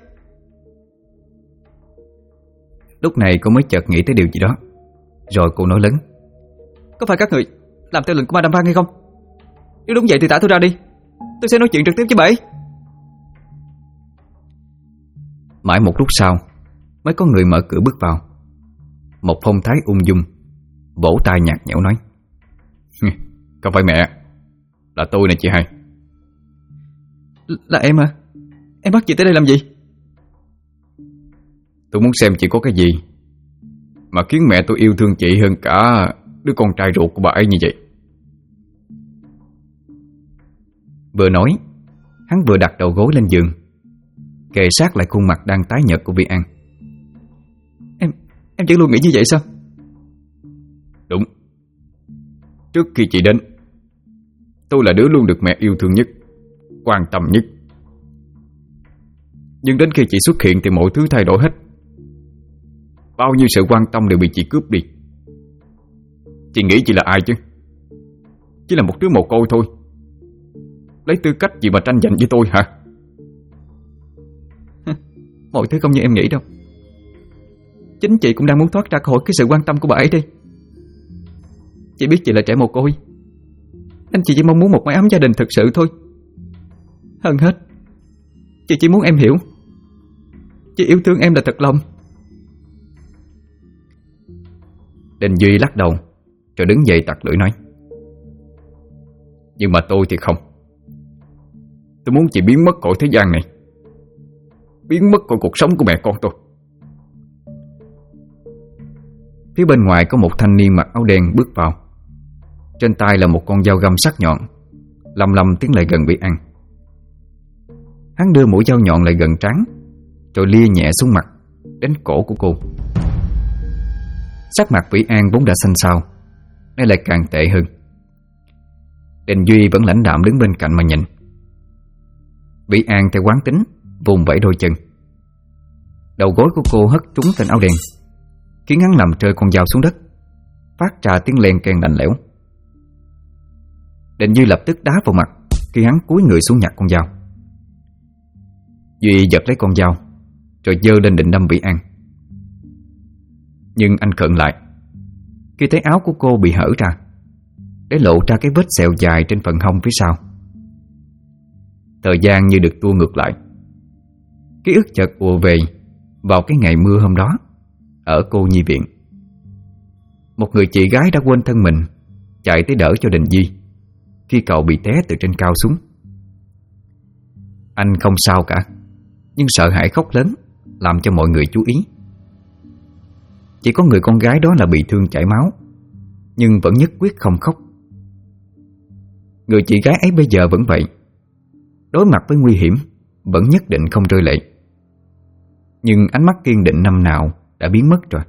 Lúc này cô mới chợt nghĩ tới điều gì đó, rồi cô nói lớn: "Có phải các người làm theo lệnh của Madame Văn hay không? Nếu đúng vậy thì thả tôi ra đi, tôi sẽ nói chuyện trực tiếp với bà ấy." Mãi một lúc sau mới có người mở cửa bước vào. Một phong thái ung dung, vỗ tay nhạt nhẽo nói: "Không phải mẹ, là tôi nè chị hai." Là em à? Em bắt chị tới đây làm gì?" "Tôi muốn xem chị có cái gì mà khiến mẹ tôi yêu thương chị hơn cả đứa con trai ruột của bà ấy như vậy." Vừa nói, hắn vừa đặt đầu gối lên giường, kề sát lại khuôn mặt đang tái nhợt của Vĩ An. Em vẫn luôn nghĩ như vậy sao?" "Đúng. Trước khi chị đến, tôi là đứa luôn được mẹ yêu thương nhất, quan tâm nhất. Nhưng đến khi chị xuất hiện thì mọi thứ thay đổi hết. Bao nhiêu sự quan tâm đều bị chị cướp đi. Chị nghĩ chị là ai chứ? Chỉ là một đứa mồ côi thôi. Lấy tư cách gì mà tranh giành với tôi hả?" Mọi thứ không như em nghĩ đâu. Chính chị cũng đang muốn thoát ra khỏi cái sự quan tâm của bà ấy đây. Chị biết chị là trẻ mồ côi, nên chị chỉ mong muốn một mái ấm gia đình thực sự thôi. Hơn hết, chị chỉ muốn em hiểu, chị yêu thương em là thật lòng." Đình Duy lắc đầu, rồi đứng dậy tặc lưỡi nói: Nhưng mà tôi thì không. Tôi muốn chị biến mất khỏi thế gian này, biến mất khỏi cuộc sống của mẹ con tôi. Phía bên ngoài có một thanh niên mặc áo đen bước vào. Trên tay là một con dao găm sắc nhọn, lầm lầm tiến lại gần Vĩ An. Hắn đưa mũi dao nhọn lại gần trán, rồi lia nhẹ xuống mặt, đến cổ của cô. Sắc mặt Vĩ An vốn đã xanh xao, nay lại càng tệ hơn. Đình Duy vẫn lãnh đạm đứng bên cạnh mà nhìn. Vĩ An theo quán tính vùng vẫy đôi chân. Đầu gối của cô hất trúng tên áo đen, khiến hắn làm rơi con dao xuống đất, phát ra tiếng len keng lạnh lẽo. Đình Duy lập tức đá vào mặt khi hắn cúi người xuống nhặt con dao. Duy giật lấy con dao rồi giơ lên định đâm Vĩ An. Nhưng anh khựng lại khi thấy áo của cô bị hở ra, để lộ ra cái vết sẹo dài trên phần hông phía sau. Thời gian như được tua ngược lại. Ký ức chợt ùa về vào cái ngày mưa hôm đó ở cô nhi viện. Một người chị gái đã quên thân mình chạy tới đỡ cho Đình Duy khi cậu bị té từ trên cao xuống. Anh không sao cả, nhưng sợ hãi khóc lớn làm cho mọi người chú ý. Chỉ có người con gái đó là bị thương chảy máu, nhưng vẫn nhất quyết không khóc. Người chị gái ấy bây giờ vẫn vậy, đối mặt với nguy hiểm vẫn nhất định không rơi lệ. Nhưng ánh mắt kiên định năm nào đã biến mất rồi.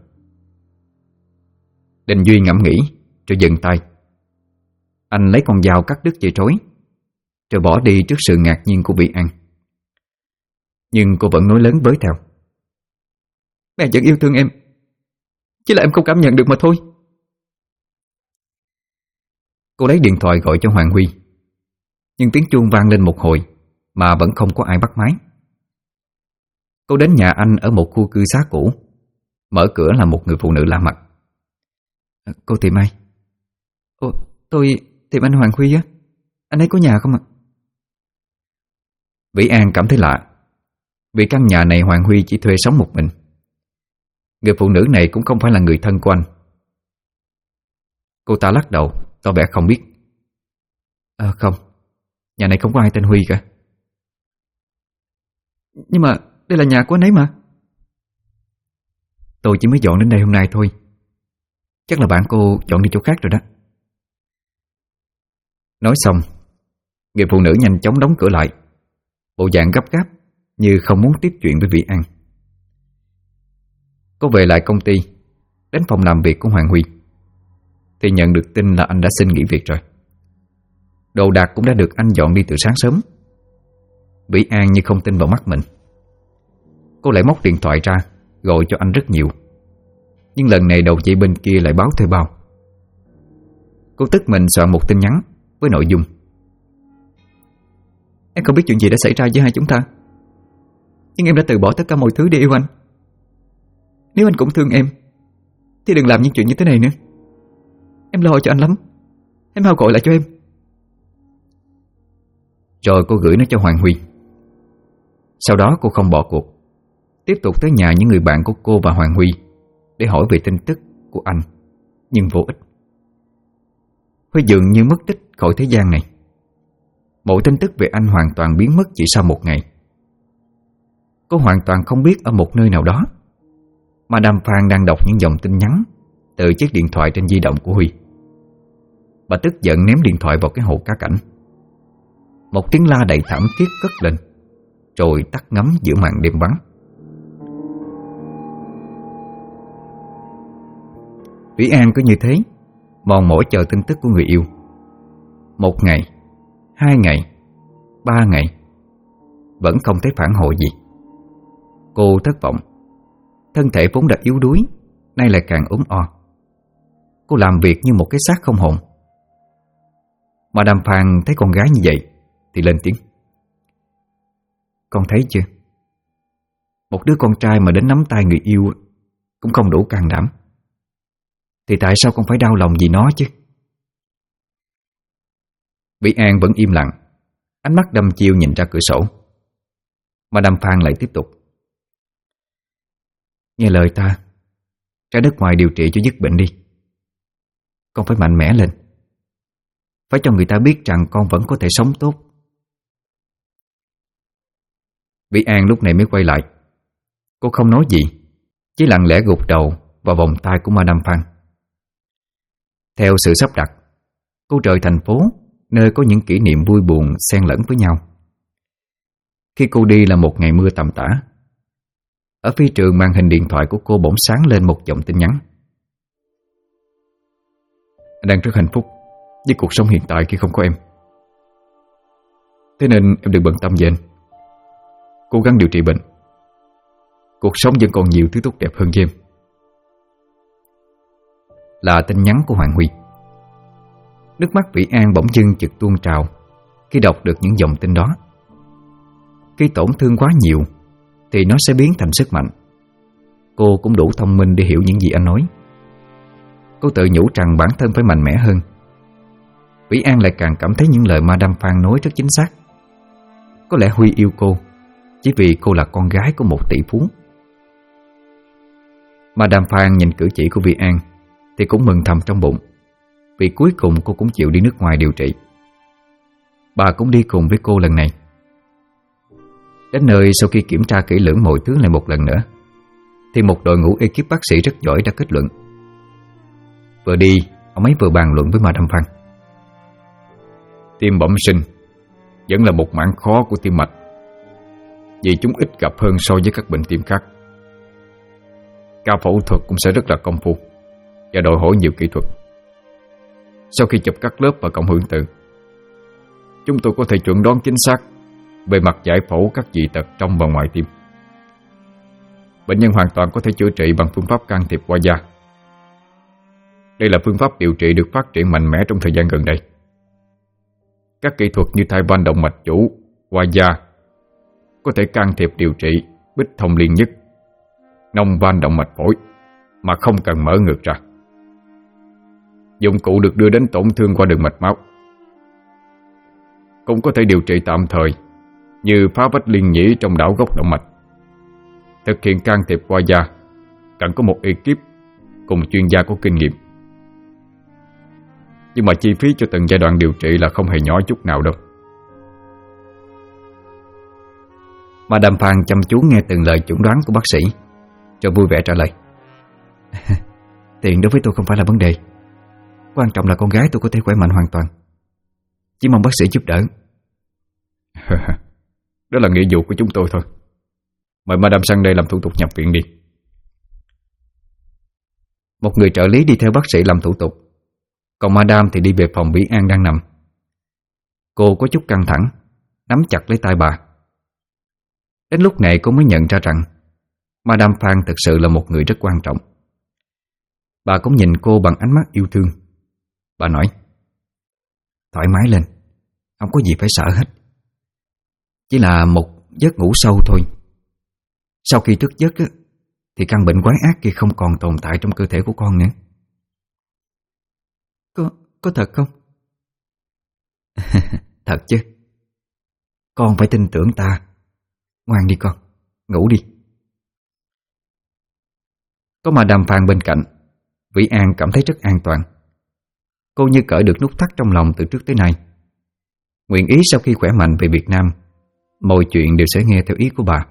Đình Duy ngẫm nghĩ rồi dừng tay. Anh lấy con dao cắt đứt dây rối, rồi bỏ đi trước sự ngạc nhiên của Vĩ An. Nhưng cô vẫn nói lớn với theo: "Mẹ vẫn yêu thương em, chỉ là em không cảm nhận được mà thôi." Cô lấy điện thoại gọi cho Hoàng Huy, nhưng tiếng chuông vang lên một hồi mà vẫn không có ai bắt máy. Cô đến nhà anh ở một khu cư xá cũ. Mở cửa là một người phụ nữ lạ mặt. "Cô tìm ai?" Tôi tìm anh Hoàng Huy á. Anh ấy có nhà không ạ?" Vĩ An cảm thấy lạ, vì căn nhà này Hoàng Huy chỉ thuê sống một mình. Người phụ nữ này cũng không phải là người thân của anh. Cô ta lắc đầu, tỏ vẻ không biết. Không, nhà này không có ai tên Huy cả." "Nhưng mà đây là nhà của anh ấy mà." "Tôi chỉ mới dọn đến đây hôm nay thôi. Chắc là bạn cô dọn đi chỗ khác rồi đó." Nói xong, người phụ nữ nhanh chóng đóng cửa lại, bộ dạng gấp gáp như không muốn tiếp chuyện với Vĩ An. Cô về lại công ty, đến phòng làm việc của Hoàng Huy, thì nhận được tin là anh đã xin nghỉ việc rồi. Đồ đạc cũng đã được anh dọn đi từ sáng sớm. Vĩ An như không tin vào mắt mình. Cô lại móc điện thoại ra gọi cho anh rất nhiều, nhưng lần này đầu dây bên kia lại báo thuê bao. Cô tức mình soạn một tin nhắn với nội dung: "Em không biết chuyện gì đã xảy ra với hai chúng ta, nhưng em đã từ bỏ tất cả mọi thứ để yêu anh. Nếu anh cũng thương em thì đừng làm những chuyện như thế này nữa. Em lo cho anh lắm. Em mau gọi lại cho em." Rồi cô gửi nó cho Hoàng Huy. Sau đó cô không bỏ cuộc, tiếp tục tới nhà những người bạn của cô và Hoàng Huy để hỏi về tin tức của anh, nhưng vô ích. Huy dường như mất tích khỏi thế gian này. Mọi tin tức về anh hoàn toàn biến mất chỉ sau một ngày. Cô hoàn toàn không biết ở một nơi nào đó, Madame Phan đang đọc những dòng tin nhắn từ chiếc điện thoại trên di động của Huy. Bà tức giận ném điện thoại vào cái hồ cá cảnh. Một tiếng la đầy thảm thiết cất lên, rồi tắt ngấm giữa màn đêm vắng. Vĩ An cứ như thế mòn mỏi chờ tin tức của người yêu. 1 ngày, 2 ngày, 3 ngày, vẫn không thấy phản hồi gì. Cô thất vọng. Thân thể vốn đã yếu đuối, nay lại càng ốm o. Cô làm việc như một cái xác không hồn. Madame Phan thấy con gái như vậy thì lên tiếng: "Con thấy chưa? Một đứa con trai mà đến nắm tay người yêu cũng không đủ can đảm, thì tại sao con phải đau lòng vì nó chứ?" Vĩ An vẫn im lặng, ánh mắt đăm chiêu nhìn ra cửa sổ. Madame Phan lại tiếp tục: "Nghe lời ta, ra nước ngoài điều trị cho dứt bệnh đi. Con phải mạnh mẽ lên. phải cho người ta biết rằng con vẫn có thể sống tốt. Vĩ An lúc này mới quay lại. Cô không nói gì, chỉ lặng lẽ gục đầu vào vòng tay của Madame Phan. Theo sự sắp đặt, cô rời thành phố, nơi có những kỷ niệm vui buồn xen lẫn với nhau. Khi cô đi là một ngày mưa tầm tã. Ở phía trường, màn hình điện thoại của cô bỗng sáng lên một dòng tin nhắn. Anh đang rất hạnh phúc với cuộc sống hiện tại khi không có em. Thế nên em đừng bận tâm về anh. Cố gắng điều trị bệnh. Cuộc sống vẫn còn nhiều thứ tốt đẹp hơn với em. Là tin nhắn của Hoàng Huy. Nước mắt Vĩ An bỗng dưng chực tuôn trào khi đọc được những dòng tin đó. Khi tổn thương quá nhiều thì nó sẽ biến thành sức mạnh. Cô cũng đủ thông minh để hiểu những gì anh nói. Cô tự nhủ rằng bản thân phải mạnh mẽ hơn. Vĩ An lại càng cảm thấy những lời Madame Phan nói rất chính xác. Có lẽ Huy yêu cô chỉ vì cô là con gái của một tỷ phú. Madame Phan nhìn cử chỉ của Vĩ An thì cũng mừng thầm trong bụng, vì cuối cùng cô cũng chịu đi nước ngoài điều trị. Bà cũng đi cùng với cô lần này. Đến nơi, sau khi kiểm tra kỹ lưỡng mọi thứ lại một lần nữa, thì một đội ngũ ekip bác sĩ rất giỏi đã kết luận. Vừa đi, ông ấy vừa bàn luận với Madame Phan. Tim bẩm sinh vẫn là một mảng khó của tim mạch, vì chúng ít gặp hơn so với các bệnh tim khác. Ca phẫu thuật cũng sẽ rất là công phu và đòi hỏi nhiều kỹ thuật. Sau khi chụp các lớp và cộng hưởng từ, chúng tôi có thể chuẩn đoán chính xác về mặt giải phẫu các dị tật trong và ngoài tim. Bệnh nhân hoàn toàn có thể chữa trị bằng phương pháp can thiệp qua da. Đây là phương pháp điều trị được phát triển mạnh mẽ trong thời gian gần đây. Các kỹ thuật như thay van động mạch chủ, qua da có thể can thiệp điều trị bích thông liên nhất, nông van động mạch phổi mà không cần mở ngược ra. Dụng cụ được đưa đến tổn thương qua đường mạch máu. Cũng có thể điều trị tạm thời như phá vách liên nhĩ trong đảo gốc động mạch. Thực hiện can thiệp qua da cần có một ekip cùng chuyên gia có kinh nghiệm. Nhưng mà chi phí cho từng giai đoạn điều trị là không hề nhỏ chút nào đâu. Madame Phan chăm chú nghe từng lời chuẩn đoán của bác sĩ, rồi vui vẻ trả lời. Tiền đối với tôi không phải là vấn đề. Quan trọng là con gái tôi có thể khỏe mạnh hoàn toàn. Chỉ mong bác sĩ giúp đỡ. Đó là nghĩa vụ của chúng tôi thôi. Mời Madame sang đây làm thủ tục nhập viện đi. Một người trợ lý đi theo bác sĩ làm thủ tục, còn Madame thì đi về phòng Vĩ An đang nằm. Cô có chút căng thẳng, nắm chặt lấy tay bà. Đến lúc này cô mới nhận ra rằng Madame Phan thực sự là một người rất quan trọng. Bà cũng nhìn cô bằng ánh mắt yêu thương. Bà nói: thoải mái lên, không có gì phải sợ hết. Chỉ là một giấc ngủ sâu thôi. Sau khi thức giấc thì căn bệnh quái ác kia không còn tồn tại trong cơ thể của con nữa. Có thật không? Thật chứ. Con phải tin tưởng ta. Ngoan đi con, ngủ đi. Có Madame Phan bên cạnh, Vĩ An cảm thấy rất an toàn. Cô như cởi được nút thắt trong lòng từ trước tới nay. Nguyện ý sau khi khỏe mạnh về Việt Nam, mọi chuyện đều sẽ nghe theo ý của bà.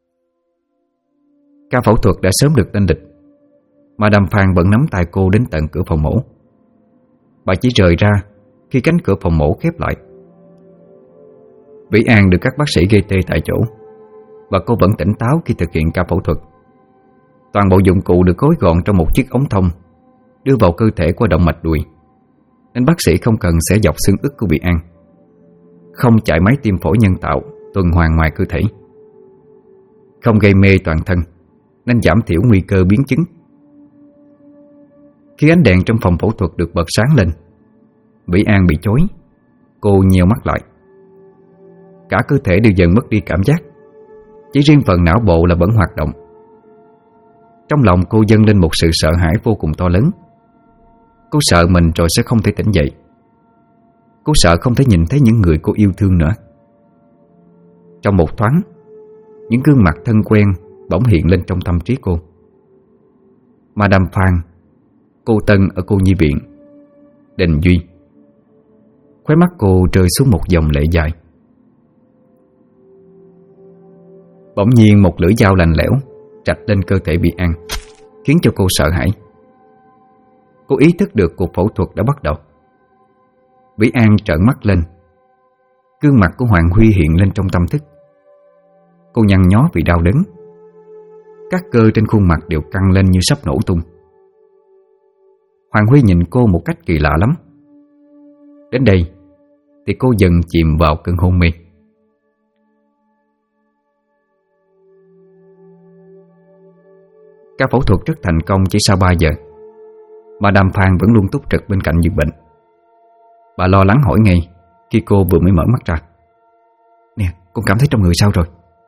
Ca phẫu thuật đã sớm được lên lịch. Madame Phan vẫn nắm tay cô đến tận cửa phòng mổ. Bà chỉ rời ra khi cánh cửa phòng mổ khép lại. Vĩ An được các bác sĩ gây tê tại chỗ, và cô vẫn tỉnh táo khi thực hiện ca phẫu thuật. Toàn bộ dụng cụ được gói gọn trong một chiếc ống thông đưa vào cơ thể qua động mạch đùi, nên bác sĩ không cần xẻ dọc xương ức của Vĩ An, không chạy máy tim phổi nhân tạo tuần hoàn ngoài cơ thể, không gây mê toàn thân, nên giảm thiểu nguy cơ biến chứng. Khi ánh đèn trong phòng phẫu thuật được bật sáng lên, Vĩ An bị chói. Cô nheo mắt lại. Cả cơ thể đều dần mất đi cảm giác, chỉ riêng phần não bộ là vẫn hoạt động. Trong lòng cô dâng lên một sự sợ hãi vô cùng to lớn. Cô sợ mình rồi sẽ không thể tỉnh dậy. Cô sợ không thể nhìn thấy những người cô yêu thương nữa. Trong một thoáng, những gương mặt thân quen bỗng hiện lên trong tâm trí cô. Madame Phan, cô Tân ở cô nhi viện, Đình Duy. Khóe mắt cô rơi xuống một dòng lệ dài. Bỗng nhiên một lưỡi dao lạnh lẽo rạch lên cơ thể Vĩ An, khiến cho cô sợ hãi. Cô ý thức được cuộc phẫu thuật đã bắt đầu. Vĩ An trợn mắt lên. Gương mặt của Hoàng Huy hiện lên trong tâm thức. Cô nhăn nhó vì đau đớn. Các cơ trên khuôn mặt đều căng lên như sắp nổ tung. Hoàng Huy nhìn cô một cách kỳ lạ lắm. Đến đây thì cô dần chìm vào cơn hôn mê. Ca phẫu thuật rất thành công chỉ sau 3 giờ. Madame Phan vẫn luôn túc trực bên cạnh giường bệnh. Bà lo lắng hỏi ngay khi cô vừa mới mở mắt ra: "Nè, con cảm thấy trong người sao rồi?"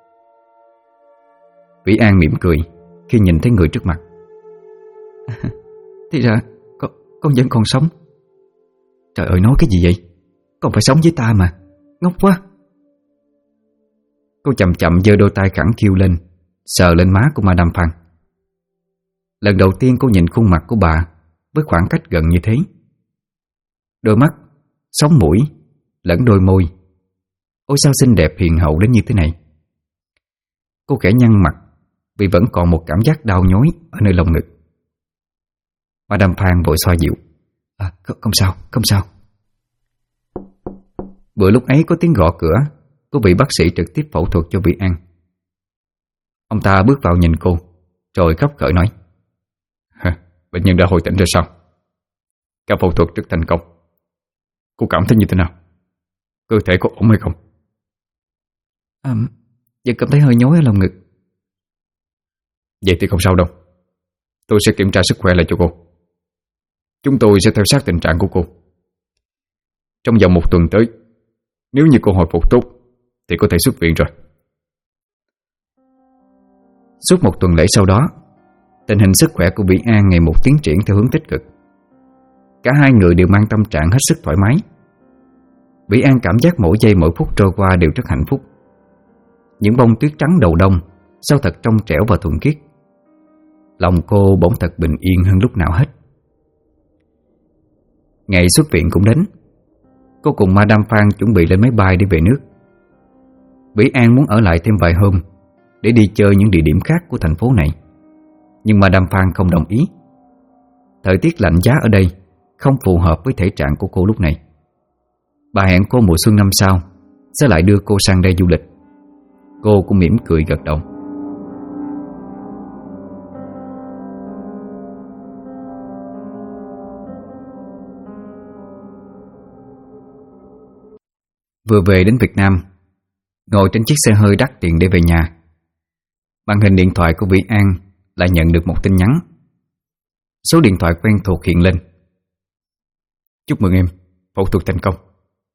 Vĩ An mỉm cười khi nhìn thấy người trước mặt. "Thì ra con vẫn còn sống." "Trời ơi, nói cái gì vậy? Con phải sống với ta mà. Ngốc quá." Cô chậm chậm giơ đôi tay khẳng khiu lên, sờ lên má của Madame Phan. Lần đầu tiên cô nhìn khuôn mặt của bà với khoảng cách gần như thế. Đôi mắt, sống mũi lẫn đôi môi, ôi sao xinh đẹp hiền hậu đến như thế này. Cô khẽ nhăn mặt vì vẫn còn một cảm giác đau nhói ở nơi lồng ngực. Madame Phan vội xoa dịu: Không sao, không sao." Bữa lúc ấy có tiếng gõ cửa của vị bác sĩ trực tiếp phẫu thuật cho Vĩ An. Ông ta bước vào nhìn cô rồi khóc khởi nói: "Bệnh nhân đã hồi tỉnh rồi sao? Ca phẫu thuật rất thành công. Cô cảm thấy như thế nào? Cơ thể có ổn hay không?" Vẫn cảm thấy hơi nhói ở lồng ngực." "Vậy thì không sao đâu. Tôi sẽ kiểm tra sức khỏe lại cho cô. Chúng tôi sẽ theo sát tình trạng của cô. Trong vòng 1 tuần tới, nếu như cô hồi phục tốt thì có thể xuất viện rồi." Suốt 1 tuần lễ sau đó, tình hình sức khỏe của Vĩ An ngày một tiến triển theo hướng tích cực. Cả hai người đều mang tâm trạng hết sức thoải mái. Vĩ An cảm giác mỗi giây mỗi phút trôi qua đều rất hạnh phúc. Những bông tuyết trắng đầu đông sao thật trong trẻo và thuần khiết. Lòng cô bỗng thật bình yên hơn lúc nào hết. Ngày xuất viện cũng đến. Cô cùng Madame Phan chuẩn bị lên máy bay để về nước. Vĩ An muốn ở lại thêm vài hôm để đi chơi những địa điểm khác của thành phố này, nhưng Madame Phan không đồng ý. Thời tiết lạnh giá ở đây không phù hợp với thể trạng của cô lúc này. Bà hẹn cô mùa xuân năm sau sẽ lại đưa cô sang đây du lịch. Cô cũng mỉm cười gật đầu. Vừa về đến Việt Nam, ngồi trên chiếc xe hơi đắt tiền để về nhà, màn hình điện thoại của Vĩ An lại nhận được một tin nhắn. Số điện thoại quen thuộc hiện lên: "Chúc mừng em, phẫu thuật thành công."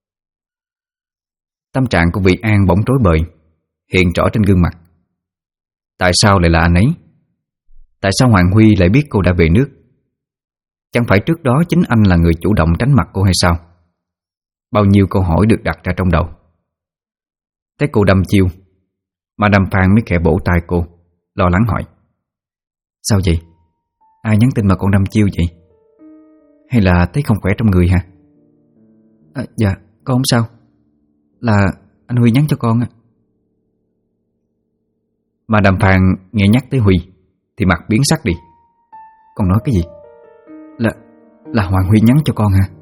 Tâm trạng của Vĩ An bỗng rối bời, hiện rõ trên gương mặt. Tại sao lại là anh ấy? Tại sao Hoàng Huy lại biết cô đã về nước? Chẳng phải trước đó chính anh là người chủ động tránh mặt cô hay sao? Bao nhiêu câu hỏi được đặt ra trong đầu. Thấy cô đâm chiêu, Madame Phan mới khẽ vỗ tay cô, lo lắng hỏi: "Sao vậy? Ai nhắn tin mà con đâm chiêu vậy? Hay là thấy không khỏe trong người hả?" Dạ, con không sao. Là anh Huy nhắn cho con á." Madame Phan nghe nhắc tới Huy thì mặt biến sắc đi. "Con nói cái gì? Là Hoàng Huy nhắn cho con hả?"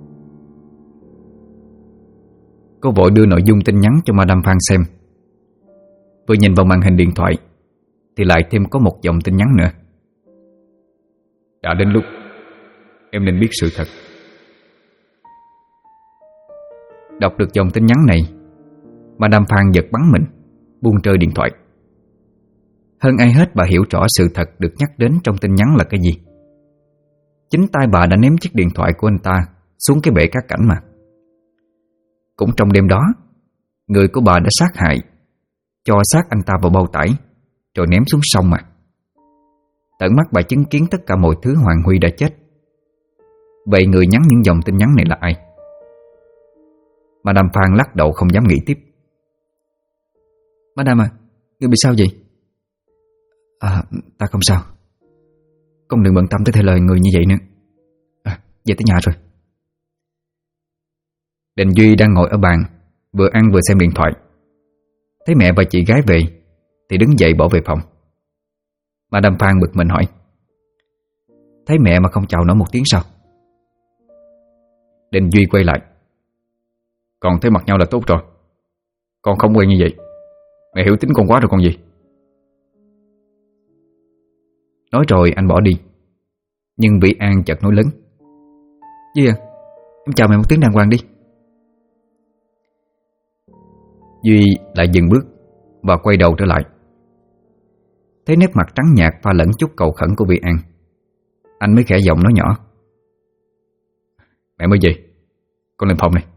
Cô vội đưa nội dung tin nhắn cho Madame Phan xem. Vừa nhìn vào màn hình điện thoại thì lại thêm có một dòng tin nhắn nữa: "Đã đến lúc em nên biết sự thật." Đọc được dòng tin nhắn này, Madame Phan giật bắn mình, buông rơi điện thoại. Hơn ai hết bà hiểu rõ sự thật được nhắc đến trong tin nhắn là cái gì. Chính tay bà đã ném chiếc điện thoại của anh ta xuống cái bể cá cảnh mà. Cũng trong đêm đó, người của bà đã sát hại, cho xác anh ta vào bao tải rồi ném xuống sông mà. Tận mắt bà chứng kiến tất cả mọi thứ Hoàng Huy đã chết. Vậy người nhắn những dòng tin nhắn này là ai? Madame Phan lắc đầu không dám nghĩ tiếp. "Madame à, người bị sao vậy?" Ta không sao. Con đừng bận tâm tới theo lời người như vậy nữa. Về tới nhà rồi." Đình Duy đang ngồi ở bàn, vừa ăn vừa xem điện thoại. Thấy mẹ và chị gái về thì đứng dậy bỏ về phòng. Madame Phan bực mình hỏi: thấy mẹ mà không chào nổi một tiếng sao? Đình Duy quay lại: còn thấy mặt nhau là tốt rồi. Con không quen như vậy. Mẹ hiểu tính con quá rồi còn gì. Nói rồi anh bỏ đi. Nhưng Vĩ An chợt nói lớn: Duy à, em chào mẹ một tiếng đàng hoàng đi. Duy lại dừng bước và quay đầu trở lại. Thấy nét mặt trắng nhạt pha lẫn chút cầu khẩn của Vĩ An, anh mới khẽ giọng nói nhỏ: mẹ mới về, con lên phòng này.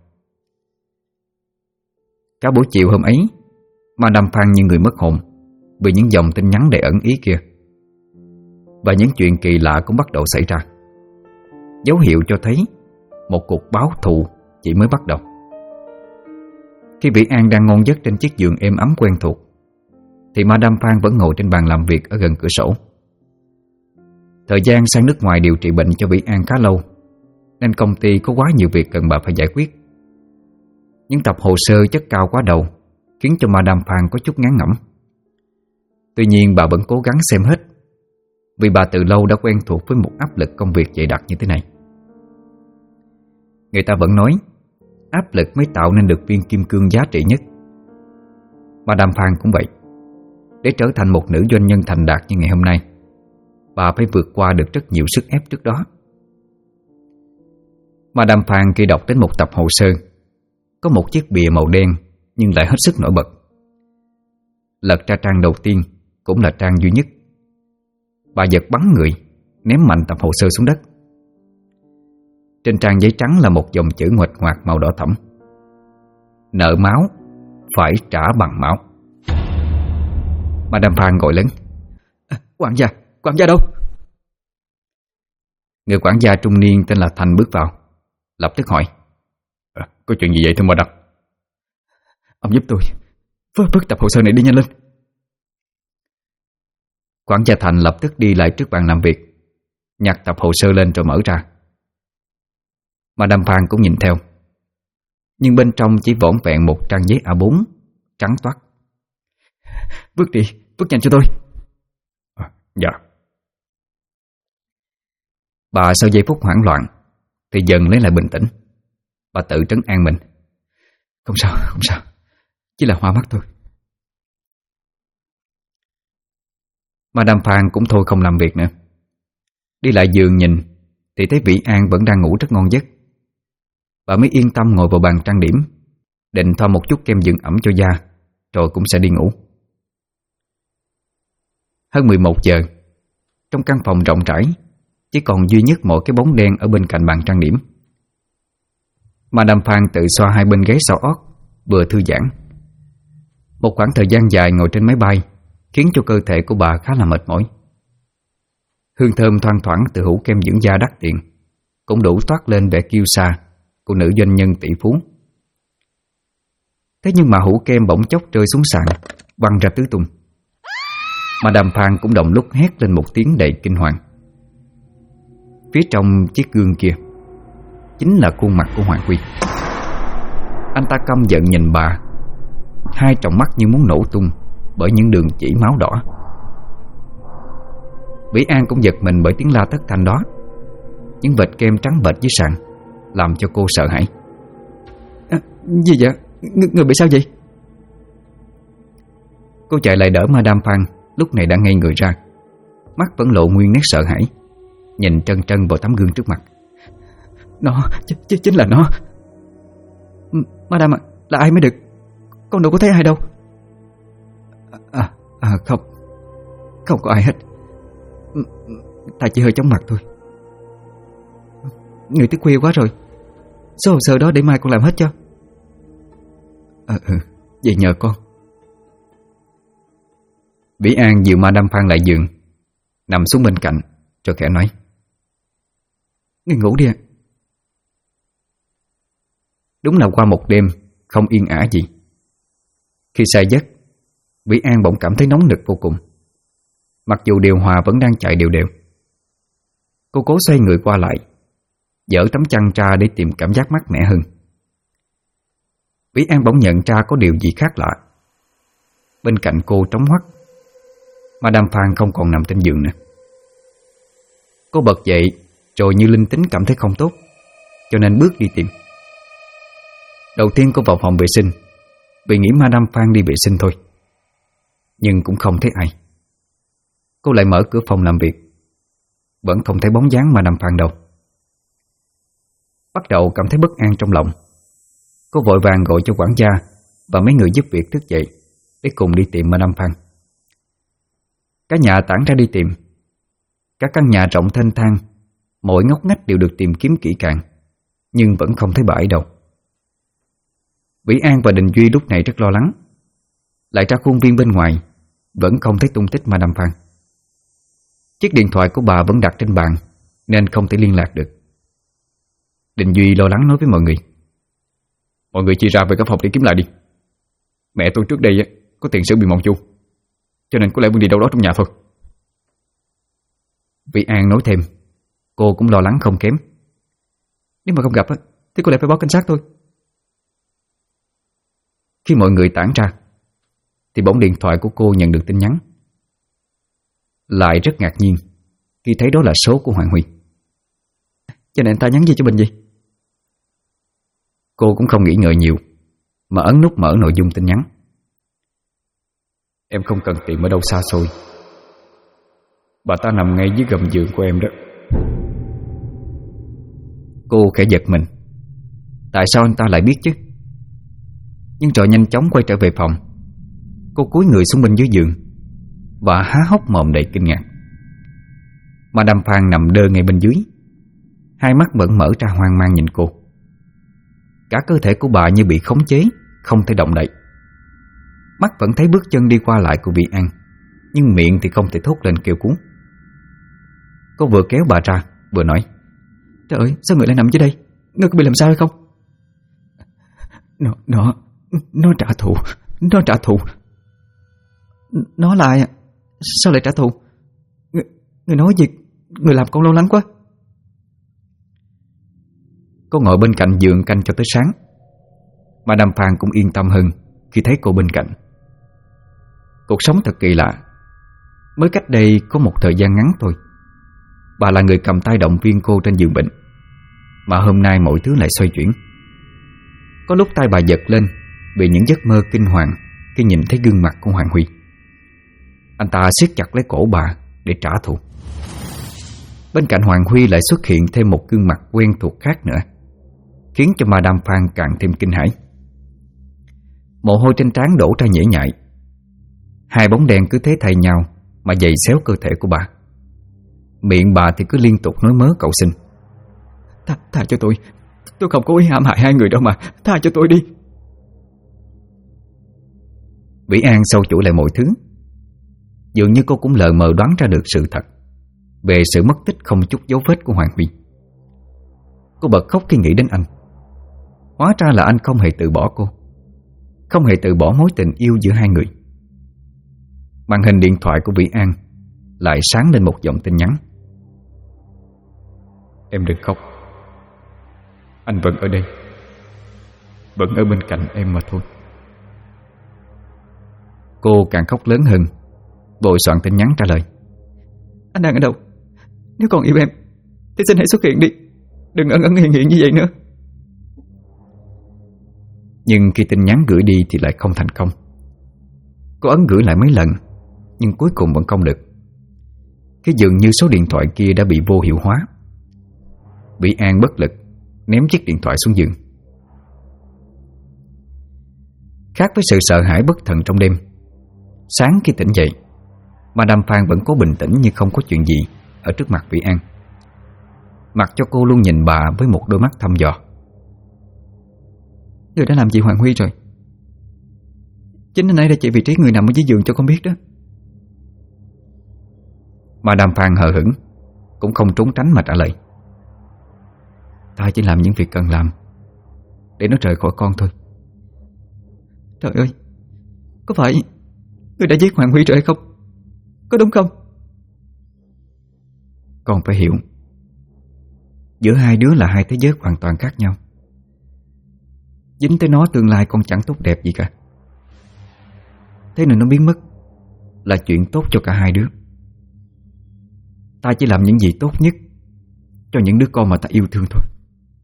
Cả buổi chiều hôm ấy, Madame Phan như người mất hồn vì những dòng tin nhắn đầy ẩn ý kia. Và những chuyện kỳ lạ cũng bắt đầu xảy ra, dấu hiệu cho thấy một cuộc báo thù chỉ mới bắt đầu. Khi Vĩ An đang ngon giấc trên chiếc giường êm ấm quen thuộc, thì Madame Phan vẫn ngồi trên bàn làm việc ở gần cửa sổ. Thời gian sang nước ngoài điều trị bệnh cho Vĩ An khá lâu, nên công ty có quá nhiều việc cần bà phải giải quyết. Những tập hồ sơ chất cao quá đầu khiến cho Madame Phan có chút ngán ngẩm. Tuy nhiên bà vẫn cố gắng xem hết, vì bà từ lâu đã quen thuộc với một áp lực công việc dày đặc như thế này. Người ta vẫn nói áp lực mới tạo nên được viên kim cương giá trị nhất. Madame Phan cũng vậy. Để trở thành một nữ doanh nhân thành đạt như ngày hôm nay, bà phải vượt qua được rất nhiều sức ép trước đó. Madame Phan khi đọc đến một tập hồ sơ, có một chiếc bìa màu đen nhưng lại hết sức nổi bật. Lật ra trang đầu tiên, cũng là trang duy nhất. Bà giật bắn người, ném mạnh tập hồ sơ xuống đất. Trên trang giấy trắng là một dòng chữ nguệch ngoạc màu đỏ thẫm: nợ máu phải trả bằng máu. Madame Phan gọi lớn: quản gia đâu? Người quản gia trung niên tên là Thành bước vào, lập tức hỏi: có chuyện gì vậy thưa Madame? Ông giúp tôi vớt tập hồ sơ này đi nhanh lên. Quản gia Thành lập tức đi lại trước bàn làm việc, nhặt tập hồ sơ lên rồi mở ra. Madame Phan cũng nhìn theo, nhưng bên trong chỉ vỏn vẹn một trang giấy A4 trắng toát. Vứt đi, vứt nhanh cho tôi. Dạ. Bà sau giây phút hoảng loạn thì dần lấy lại bình tĩnh. Bà tự trấn an mình: không sao, chỉ là hoa mắt thôi. Madame Phan cũng thôi không làm việc nữa. Đi lại giường nhìn thì thấy Vĩ An vẫn đang ngủ rất ngon giấc. Bà mới yên tâm ngồi vào bàn trang điểm, định thoa một chút kem dưỡng ẩm cho da, rồi cũng sẽ đi ngủ. Hơn 11 giờ, trong căn phòng rộng rãi chỉ còn duy nhất một cái bóng đen ở bên cạnh bàn trang điểm. Madame Phan tự xoa hai bên ghế sau ót, vừa thư giãn. Một khoảng thời gian dài ngồi trên máy bay khiến cho cơ thể của bà khá là mệt mỏi. Hương thơm thoang thoảng từ hũ kem dưỡng da đắt tiền cũng đủ toát lên vẻ kiêu sa của nữ doanh nhân tỷ phú. Thế nhưng mà hũ kem bỗng chốc rơi xuống sàn, văng ra tứ tung. Madame Phan cũng đồng lúc hét lên một tiếng đầy kinh hoàng. Phía trong chiếc gương kia chính là khuôn mặt của Hoàng Quy. Anh ta căm giận nhìn bà, hai tròng mắt như muốn nổ tung bởi những đường chỉ máu đỏ. Vĩ An cũng giật mình bởi tiếng la thất thanh đó. Những vệt kem trắng bệch dưới sàn làm cho cô sợ hãi. Gì vậy? Người bị sao vậy? Cô chạy lại đỡ Madame Phan, lúc này đã ngây người ra, mắt vẫn lộ nguyên nét sợ hãi, nhìn trân trân vào tấm gương trước mặt. Nó, chính là nó. Madame à, là ai mới được? Con đâu có thấy ai đâu. Không có ai hết. Ta chỉ hơi chóng mặt thôi. Người tới khuya quá rồi, số hồ sơ đó để mai con làm hết cho. Vậy nhờ con. Vĩ An dìu Madame Phan lại giường, nằm xuống bên cạnh rồi khẽ nói: Ngươi ngủ đi ạ. Đúng là qua một đêm không yên ả gì. Khi say giấc, Vĩ An bỗng cảm thấy nóng nực vô cùng, mặc dù điều hòa vẫn đang chạy đều đều. Cô cố xoay người qua lại, dỡ tấm chăn ra để tìm cảm giác mát mẻ hơn. Vĩ An bỗng nhận ra có điều gì khác lạ. Bên cạnh cô trống hoắt, Madame Phan không còn nằm trên giường nữa. Cô bật dậy rồi như linh tính cảm thấy không tốt, cho nên bước đi tìm. Đầu tiên cô vào phòng vệ sinh vì nghĩ Madame Phan đi vệ sinh thôi, nhưng cũng không thấy ai. Cô lại mở cửa phòng làm việc, vẫn không thấy bóng dáng Madame Phan đâu. Bắt đầu cảm thấy bất an trong lòng. Cô vội vàng gọi cho quản gia và mấy người giúp việc thức dậy để cùng đi tìm Madame Phan. Cả nhà tản ra đi tìm. Các căn nhà rộng thênh thang, mỗi ngóc ngách đều được tìm kiếm kỹ càng, nhưng vẫn không thấy bà ấy đâu. Vĩ An và Đình Duy lúc này rất lo lắng. Lại ra khuôn viên bên ngoài, vẫn không thấy tung tích Madame Phan. Chiếc điện thoại của bà vẫn đặt trên bàn nên không thể liên lạc được. Đình Duy lo lắng nói với mọi người: mọi người chia ra về các phòng để kiếm lại đi. Mẹ tôi trước đây có tiền sử bị mộng chu, cho nên có lẽ vẫn đi đâu đó trong nhà thôi. Vĩ An nói thêm, cô cũng lo lắng không kém. Nếu mà không gặp thì có lẽ phải báo cảnh sát thôi. Khi mọi người tản ra thì bỗng điện thoại của cô nhận được tin nhắn. Lại rất ngạc nhiên khi thấy đó là số của Hoàng Huy. Cho nên ta nhắn gì cho mình vậy? Cô cũng không nghĩ ngợi nhiều mà ấn nút mở nội dung tin nhắn. Em không cần tìm ở đâu xa xôi, bà ta nằm ngay dưới gầm giường của em đó. Cô khẽ giật mình. Tại sao anh ta lại biết chứ? Nhưng rồi nhanh chóng quay trở về phòng. Cô cúi người xuống bên dưới giường và há hốc mồm đầy kinh ngạc. Madame Phan nằm đơ ngay bên dưới, hai mắt vẫn mở ra hoang mang nhìn cô. Cả cơ thể của bà như bị khống chế, không thể động đậy. Mắt vẫn thấy bước chân đi qua lại của Vĩ An, nhưng miệng thì không thể thốt lên kêu cứu. Cô vừa kéo bà ra vừa nói: trời ơi, sao người lại nằm dưới đây? Người có bị làm sao hay không? Nó trả thù. Nó trả thù. Nó là ai à? Sao lại trả thù? Người nói gì? Người làm con lo lắng quá. Cô ngồi bên cạnh giường canh cho tới sáng. Madame Phan cũng yên tâm hơn khi thấy cô bên cạnh. Cuộc sống thật kỳ lạ. Mới cách đây có một thời gian ngắn thôi, bà là người cầm tay động viên cô trên giường bệnh, mà hôm nay mọi thứ lại xoay chuyển. Có lúc tay bà giật lên vì những giấc mơ kinh hoàng khi nhìn thấy gương mặt của Hoàng Huy. Anh ta siết chặt lấy cổ bà để trả thù. Bên cạnh Hoàng Huy lại xuất hiện thêm một gương mặt quen thuộc khác nữa, khiến cho Madame Phan càng thêm kinh hãi. Mồ hôi trên trán đổ ra nhễ nhại. Hai bóng đèn cứ thế thay nhau mà giày xéo cơ thể của bà. Miệng bà thì cứ liên tục nói mớ cầu xin: Tha cho tôi không có ý hãm hại hai người đâu mà, tha cho tôi đi. Vĩ An sâu chuỗi lại mọi thứ. Dường như cô cũng lờ mờ đoán ra được sự thật về sự mất tích không chút dấu vết của Hoàng Huy. Cô bật khóc khi nghĩ đến anh. Hóa ra là anh không hề từ bỏ cô, không hề từ bỏ mối tình yêu giữa hai người. Màn hình điện thoại của Vĩ An lại sáng lên một dòng tin nhắn: em đừng khóc, anh vẫn ở đây, vẫn ở bên cạnh em mà thôi. Cô càng khóc lớn hơn, vội soạn tin nhắn trả lời: anh đang ở đâu? Nếu còn yêu em thì xin hãy xuất hiện đi, đừng ẩn ẩn hiện hiện như vậy nữa. Nhưng khi tin nhắn gửi đi thì lại không thành công. Cô ấn gửi lại mấy lần, nhưng cuối cùng vẫn không được. Cái dường như số điện thoại kia đã bị vô hiệu hóa. Vĩ An bất lực ném chiếc điện thoại xuống giường. Khác với sự sợ hãi bất thần trong đêm, sáng khi tỉnh dậy, Madame Phan vẫn có bình tĩnh như không có chuyện gì ở trước mặt Vĩ An. Mặc cho cô luôn nhìn bà với một đôi mắt thăm dò. Người đã làm gì Hoàng Huy rồi? Chính anh ấy đã chỉ vị trí người nằm ở dưới giường cho con biết đó. Madame Phan hờ hững, cũng không trốn tránh mà trả lời: ta chỉ làm những việc cần làm để nó rời khỏi con thôi. Trời ơi, có phải người đã giết Hoàng Huy rồi hay không? Có đúng không? Con phải hiểu, giữa hai đứa là hai thế giới hoàn toàn khác nhau. dính tới nó tương lai con chẳng tốt đẹp gì cả. Thế nên nó biến mất là chuyện tốt cho cả hai đứa. Ta chỉ làm những gì tốt nhất cho những đứa con mà ta yêu thương thôi.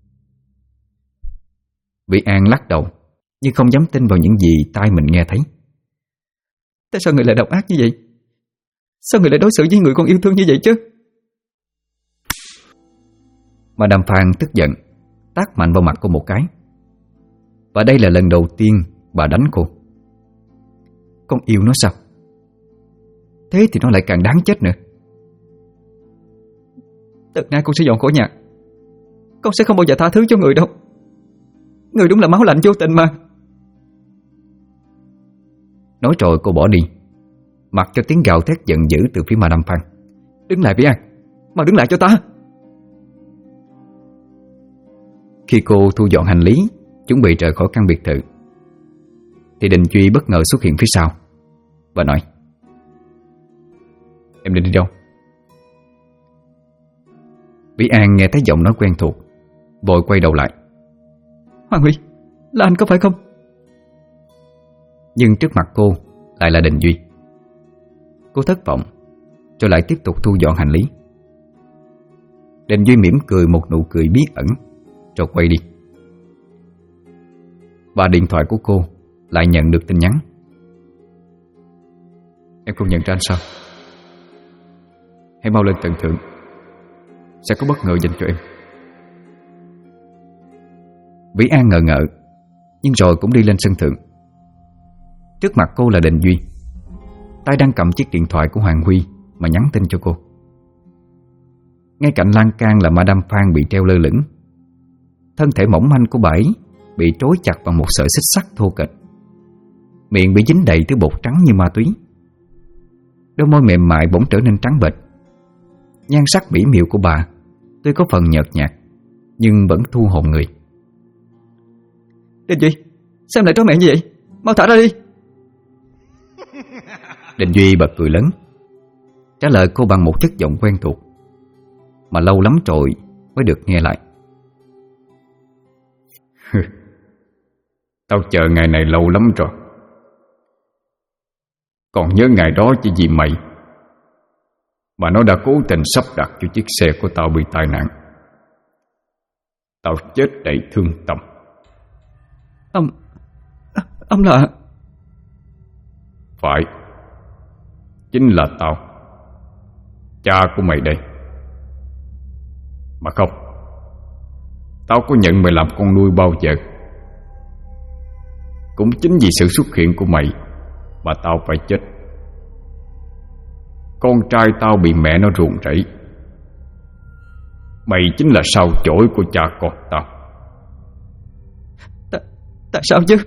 Vĩ An lắc đầu, nhưng không dám tin vào những gì tai mình nghe thấy. Tại sao người lại độc ác như vậy? Sao người lại đối xử với người con yêu thương như vậy chứ? Madame Phan tức giận, tát mạnh vào mặt cô một cái. Và đây là lần đầu tiên bà đánh cô. Con yêu nó sao? Thế thì nó lại càng đáng chết nữa. Từ nay con sẽ dọn khỏi nhà. Con sẽ không bao giờ tha thứ cho người đâu. Người đúng là máu lạnh vô tình mà. Nói rồi cô bỏ đi, mặc cho tiếng gào thét giận dữ từ phía Madame Phan. Đứng lại Vĩ An, mà đứng lại cho ta. Khi cô thu dọn hành lý, chuẩn bị rời khỏi căn biệt thự, thì Đình Duy bất ngờ xuất hiện phía sau và nói: Em định đi đâu? Vĩ An nghe thấy giọng nói quen thuộc, vội quay đầu lại. Hoàng Huy, là anh có phải không? Nhưng trước mặt cô lại là Đình Duy. Cô thất vọng, rồi lại tiếp tục thu dọn hành lý. Đình Duy mỉm cười một nụ cười bí ẩn, rồi quay đi. Và điện thoại của cô lại nhận được tin nhắn. Em không nhận ra anh sao? Hãy mau lên tầng thượng, sẽ có bất ngờ dành cho em. Vĩ An ngờ ngợ, nhưng rồi cũng đi lên sân thượng. Trước mặt cô là Đình Duy, tay đang cầm chiếc điện thoại của Hoàng Huy mà nhắn tin cho cô. Ngay cạnh lan can là Madame Phan bị treo lơ lửng. Thân thể mỏng manh của bà ấy bị trói chặt bằng một sợi xích sắt thô kệch. Miệng bị dính đầy thứ bột trắng như ma túy. Đôi môi mềm mại bỗng trở nên trắng bệch. Nhan sắc mỹ miều của bà tuy có phần nhợt nhạt, nhưng vẫn thu hồn người. Đình Duy, sao em lại trói mẹ như vậy? Mau thả ra đi. Đình Duy bật cười lớn, trả lời cô bằng một chất giọng quen thuộc mà lâu lắm rồi mới được nghe lại. Tao chờ ngày này lâu lắm rồi. Còn nhớ ngày đó chỉ vì mày mà nó đã cố tình sắp đặt cho chiếc xe của tao bị tai nạn. Tao chết đầy thương tâm. Ông là... Phải, chính là tao, cha của mày đây. Mà không, tao có nhận mày làm con nuôi bao giờ. Cũng chính vì sự xuất hiện của mày mà tao phải chết. Con trai tao bị mẹ nó ruồng rẫy. Mày chính là sao chổi của cha con tao. Tại sao chứ?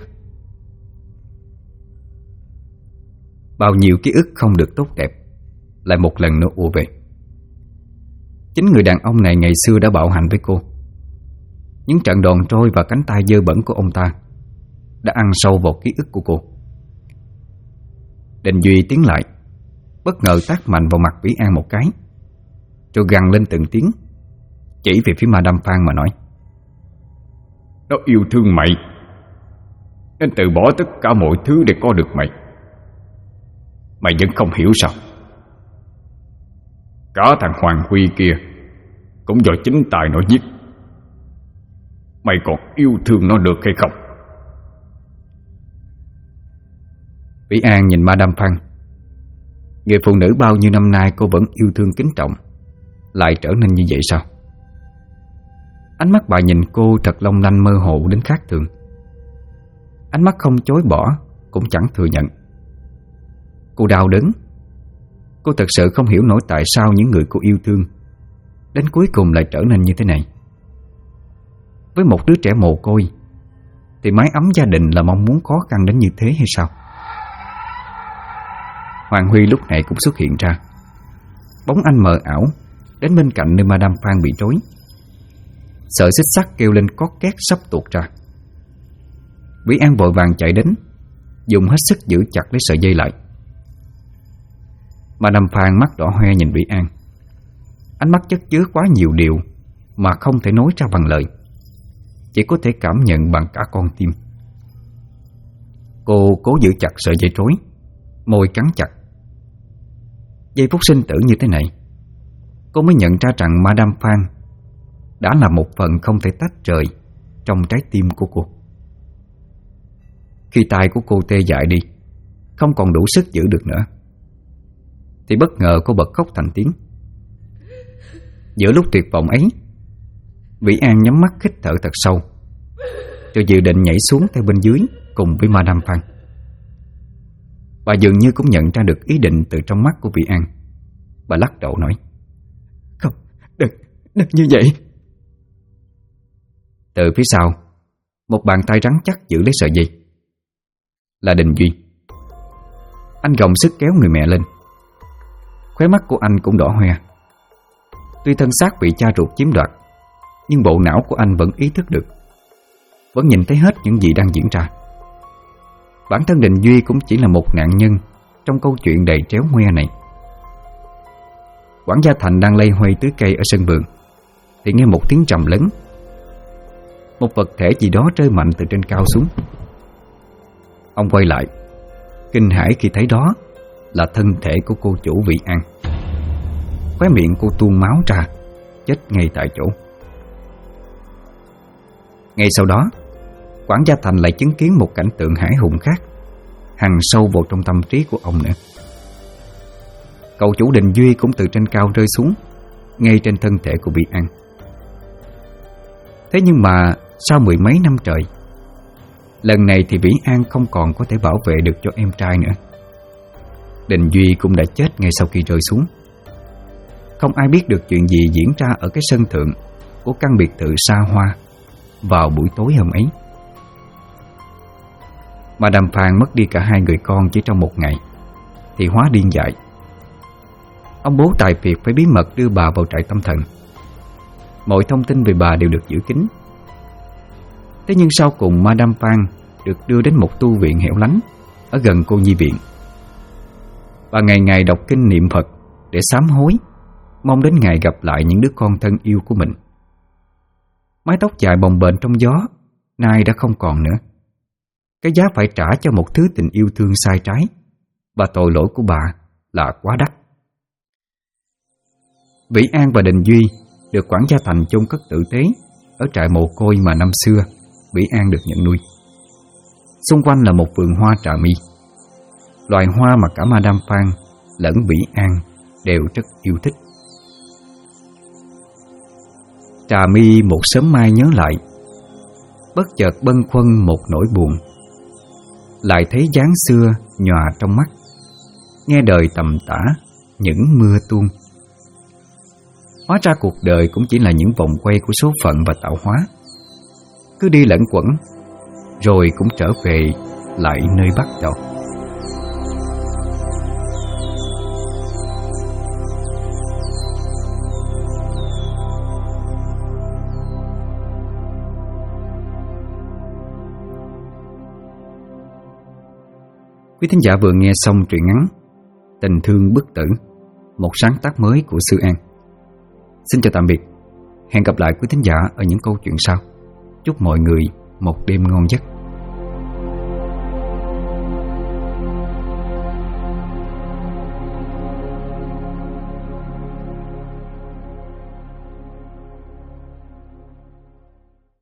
Bao nhiêu ký ức không được tốt đẹp lại một lần nữa ùa về. Chính người đàn ông này ngày xưa đã bạo hành với cô. Những trận đòn trôi và cánh tay dơ bẩn của ông ta đã ăn sâu vào ký ức của cô. Đình Duy tiến lại, bất ngờ tát mạnh vào mặt Vĩ An một cái, rồi gằn lên từng tiếng, chỉ về phía Madame Phan mà nói: Nó yêu thương mày nên từ bỏ tất cả mọi thứ để có được mày. Mày vẫn không hiểu sao? Cả thằng Hoàng Huy kia cũng do chính tay nó giết. Mày còn yêu thương nó được hay không? Vĩ An nhìn Madame Phan. Người phụ nữ bao nhiêu năm nay cô vẫn yêu thương kính trọng lại trở nên như vậy sao? Ánh mắt bà nhìn cô thật long lanh mơ hồ đến khác thường. Ánh mắt không chối bỏ cũng chẳng thừa nhận. Cô đau đớn. Cô thật sự không hiểu nổi tại sao những người cô yêu thương đến cuối cùng lại trở nên như thế này. Với một đứa trẻ mồ côi thì mái ấm gia đình là mong muốn khó khăn đến như thế hay sao? Hoàng Huy lúc này cũng xuất hiện ra. Bóng anh mờ ảo đến bên cạnh nơi Madame Phan bị trói. Sợi xích sắt kêu lên cót két sắp tuột ra. Vĩ An vội vàng chạy đến, dùng hết sức giữ chặt lấy sợi dây lại. Madame Phan mắt đỏ hoe nhìn Vĩ An. Ánh mắt chất chứa quá nhiều điều mà không thể nói ra bằng lời. chỉ có thể cảm nhận bằng cả con tim. Cô cố giữ chặt sợi dây rối, môi cắn chặt. Giây phút sinh tử như thế này, cô mới nhận ra rằng Madame Phan đã là một phần không thể tách rời trong trái tim của cô. Khi tay của cô tê dại đi, không còn đủ sức giữ được nữa, thì bất ngờ cô bật khóc thành tiếng. Giữa lúc tuyệt vọng ấy, Vĩ An nhắm mắt hít thở thật sâu, rồi dự định nhảy xuống theo bên dưới cùng với Madame Phan. Bà dường như cũng nhận ra được ý định từ trong mắt của Vĩ An. Bà lắc đầu nói: "Không, đừng như vậy." Từ phía sau, một bàn tay rắn chắc giữ lấy sợi dây. Là Đình Duy. Anh gồng sức kéo người mẹ lên. Khóe mắt của anh cũng đỏ hoe. Tuy thân xác bị cha ruột chiếm đoạt, nhưng bộ não của anh vẫn ý thức được, vẫn nhìn thấy hết những gì đang diễn ra. Bản thân Đình Duy cũng chỉ là một nạn nhân trong câu chuyện đầy tréo ngoe này. Quản gia Thành đang lây hoay tưới cây ở sân vườn, thì nghe một tiếng trầm lớn. Một vật thể gì đó rơi mạnh từ trên cao xuống. Ông quay lại, kinh hãi khi thấy đó là thân thể của cô chủ Vĩ An. Khóe miệng cô tuôn máu ra, chết ngay tại chỗ. Ngay sau đó, quản gia Thành lại chứng kiến một cảnh tượng hãi hùng khác hằn sâu vào trong tâm trí của ông nữa. Cậu chủ Đình Duy cũng từ trên cao rơi xuống, ngay trên thân thể của Vĩ An. Thế nhưng mà sau mười mấy năm trời, lần này thì Vĩ An không còn có thể bảo vệ được cho em trai nữa. Đình Duy cũng đã chết ngay sau khi rơi xuống. Không ai biết được chuyện gì diễn ra ở cái sân thượng của căn biệt thự xa hoa vào buổi tối hôm ấy. Madame Phan mất đi cả hai người con chỉ trong một ngày thì hóa điên dại. Ông bố tài phiệt phải bí mật đưa bà vào trại tâm thần. Mọi thông tin về bà đều được giữ kín. Thế nhưng sau cùng Madame Phan được đưa đến một tu viện hẻo lánh ở gần cô nhi viện. Bà ngày ngày đọc kinh niệm Phật để sám hối, mong đến ngày gặp lại những đứa con thân yêu của mình. Mái tóc dài bồng bềnh trong gió nay đã không còn nữa. Cái giá phải trả cho một thứ tình yêu thương sai trái và tội lỗi của bà là quá đắt. Vĩ An và Đình Duy được quản gia Thành chôn cất tử tế ở trại mồ côi mà năm xưa Vĩ An được nhận nuôi. Xung quanh là một vườn hoa trà mi, loài hoa mà cả Madame Phan lẫn Vĩ An đều rất yêu thích. Trà mi một sớm mai nhớ lại, bất chợt bâng khuâng một nỗi buồn. Lại thấy dáng xưa nhòa trong mắt, nghe đời tầm tã những mưa tuôn. Hóa ra cuộc đời cũng chỉ là những vòng quay của số phận và tạo hóa, cứ đi lẫn quẩn rồi cũng trở về lại nơi bắt đầu. Quý thính giả vừa nghe xong truyện ngắn Tình thương bất tử, một sáng tác mới của Sư An. Xin chào tạm biệt. Hẹn gặp lại quý thính giả ở những câu chuyện sau. Chúc mọi người một đêm ngon giấc.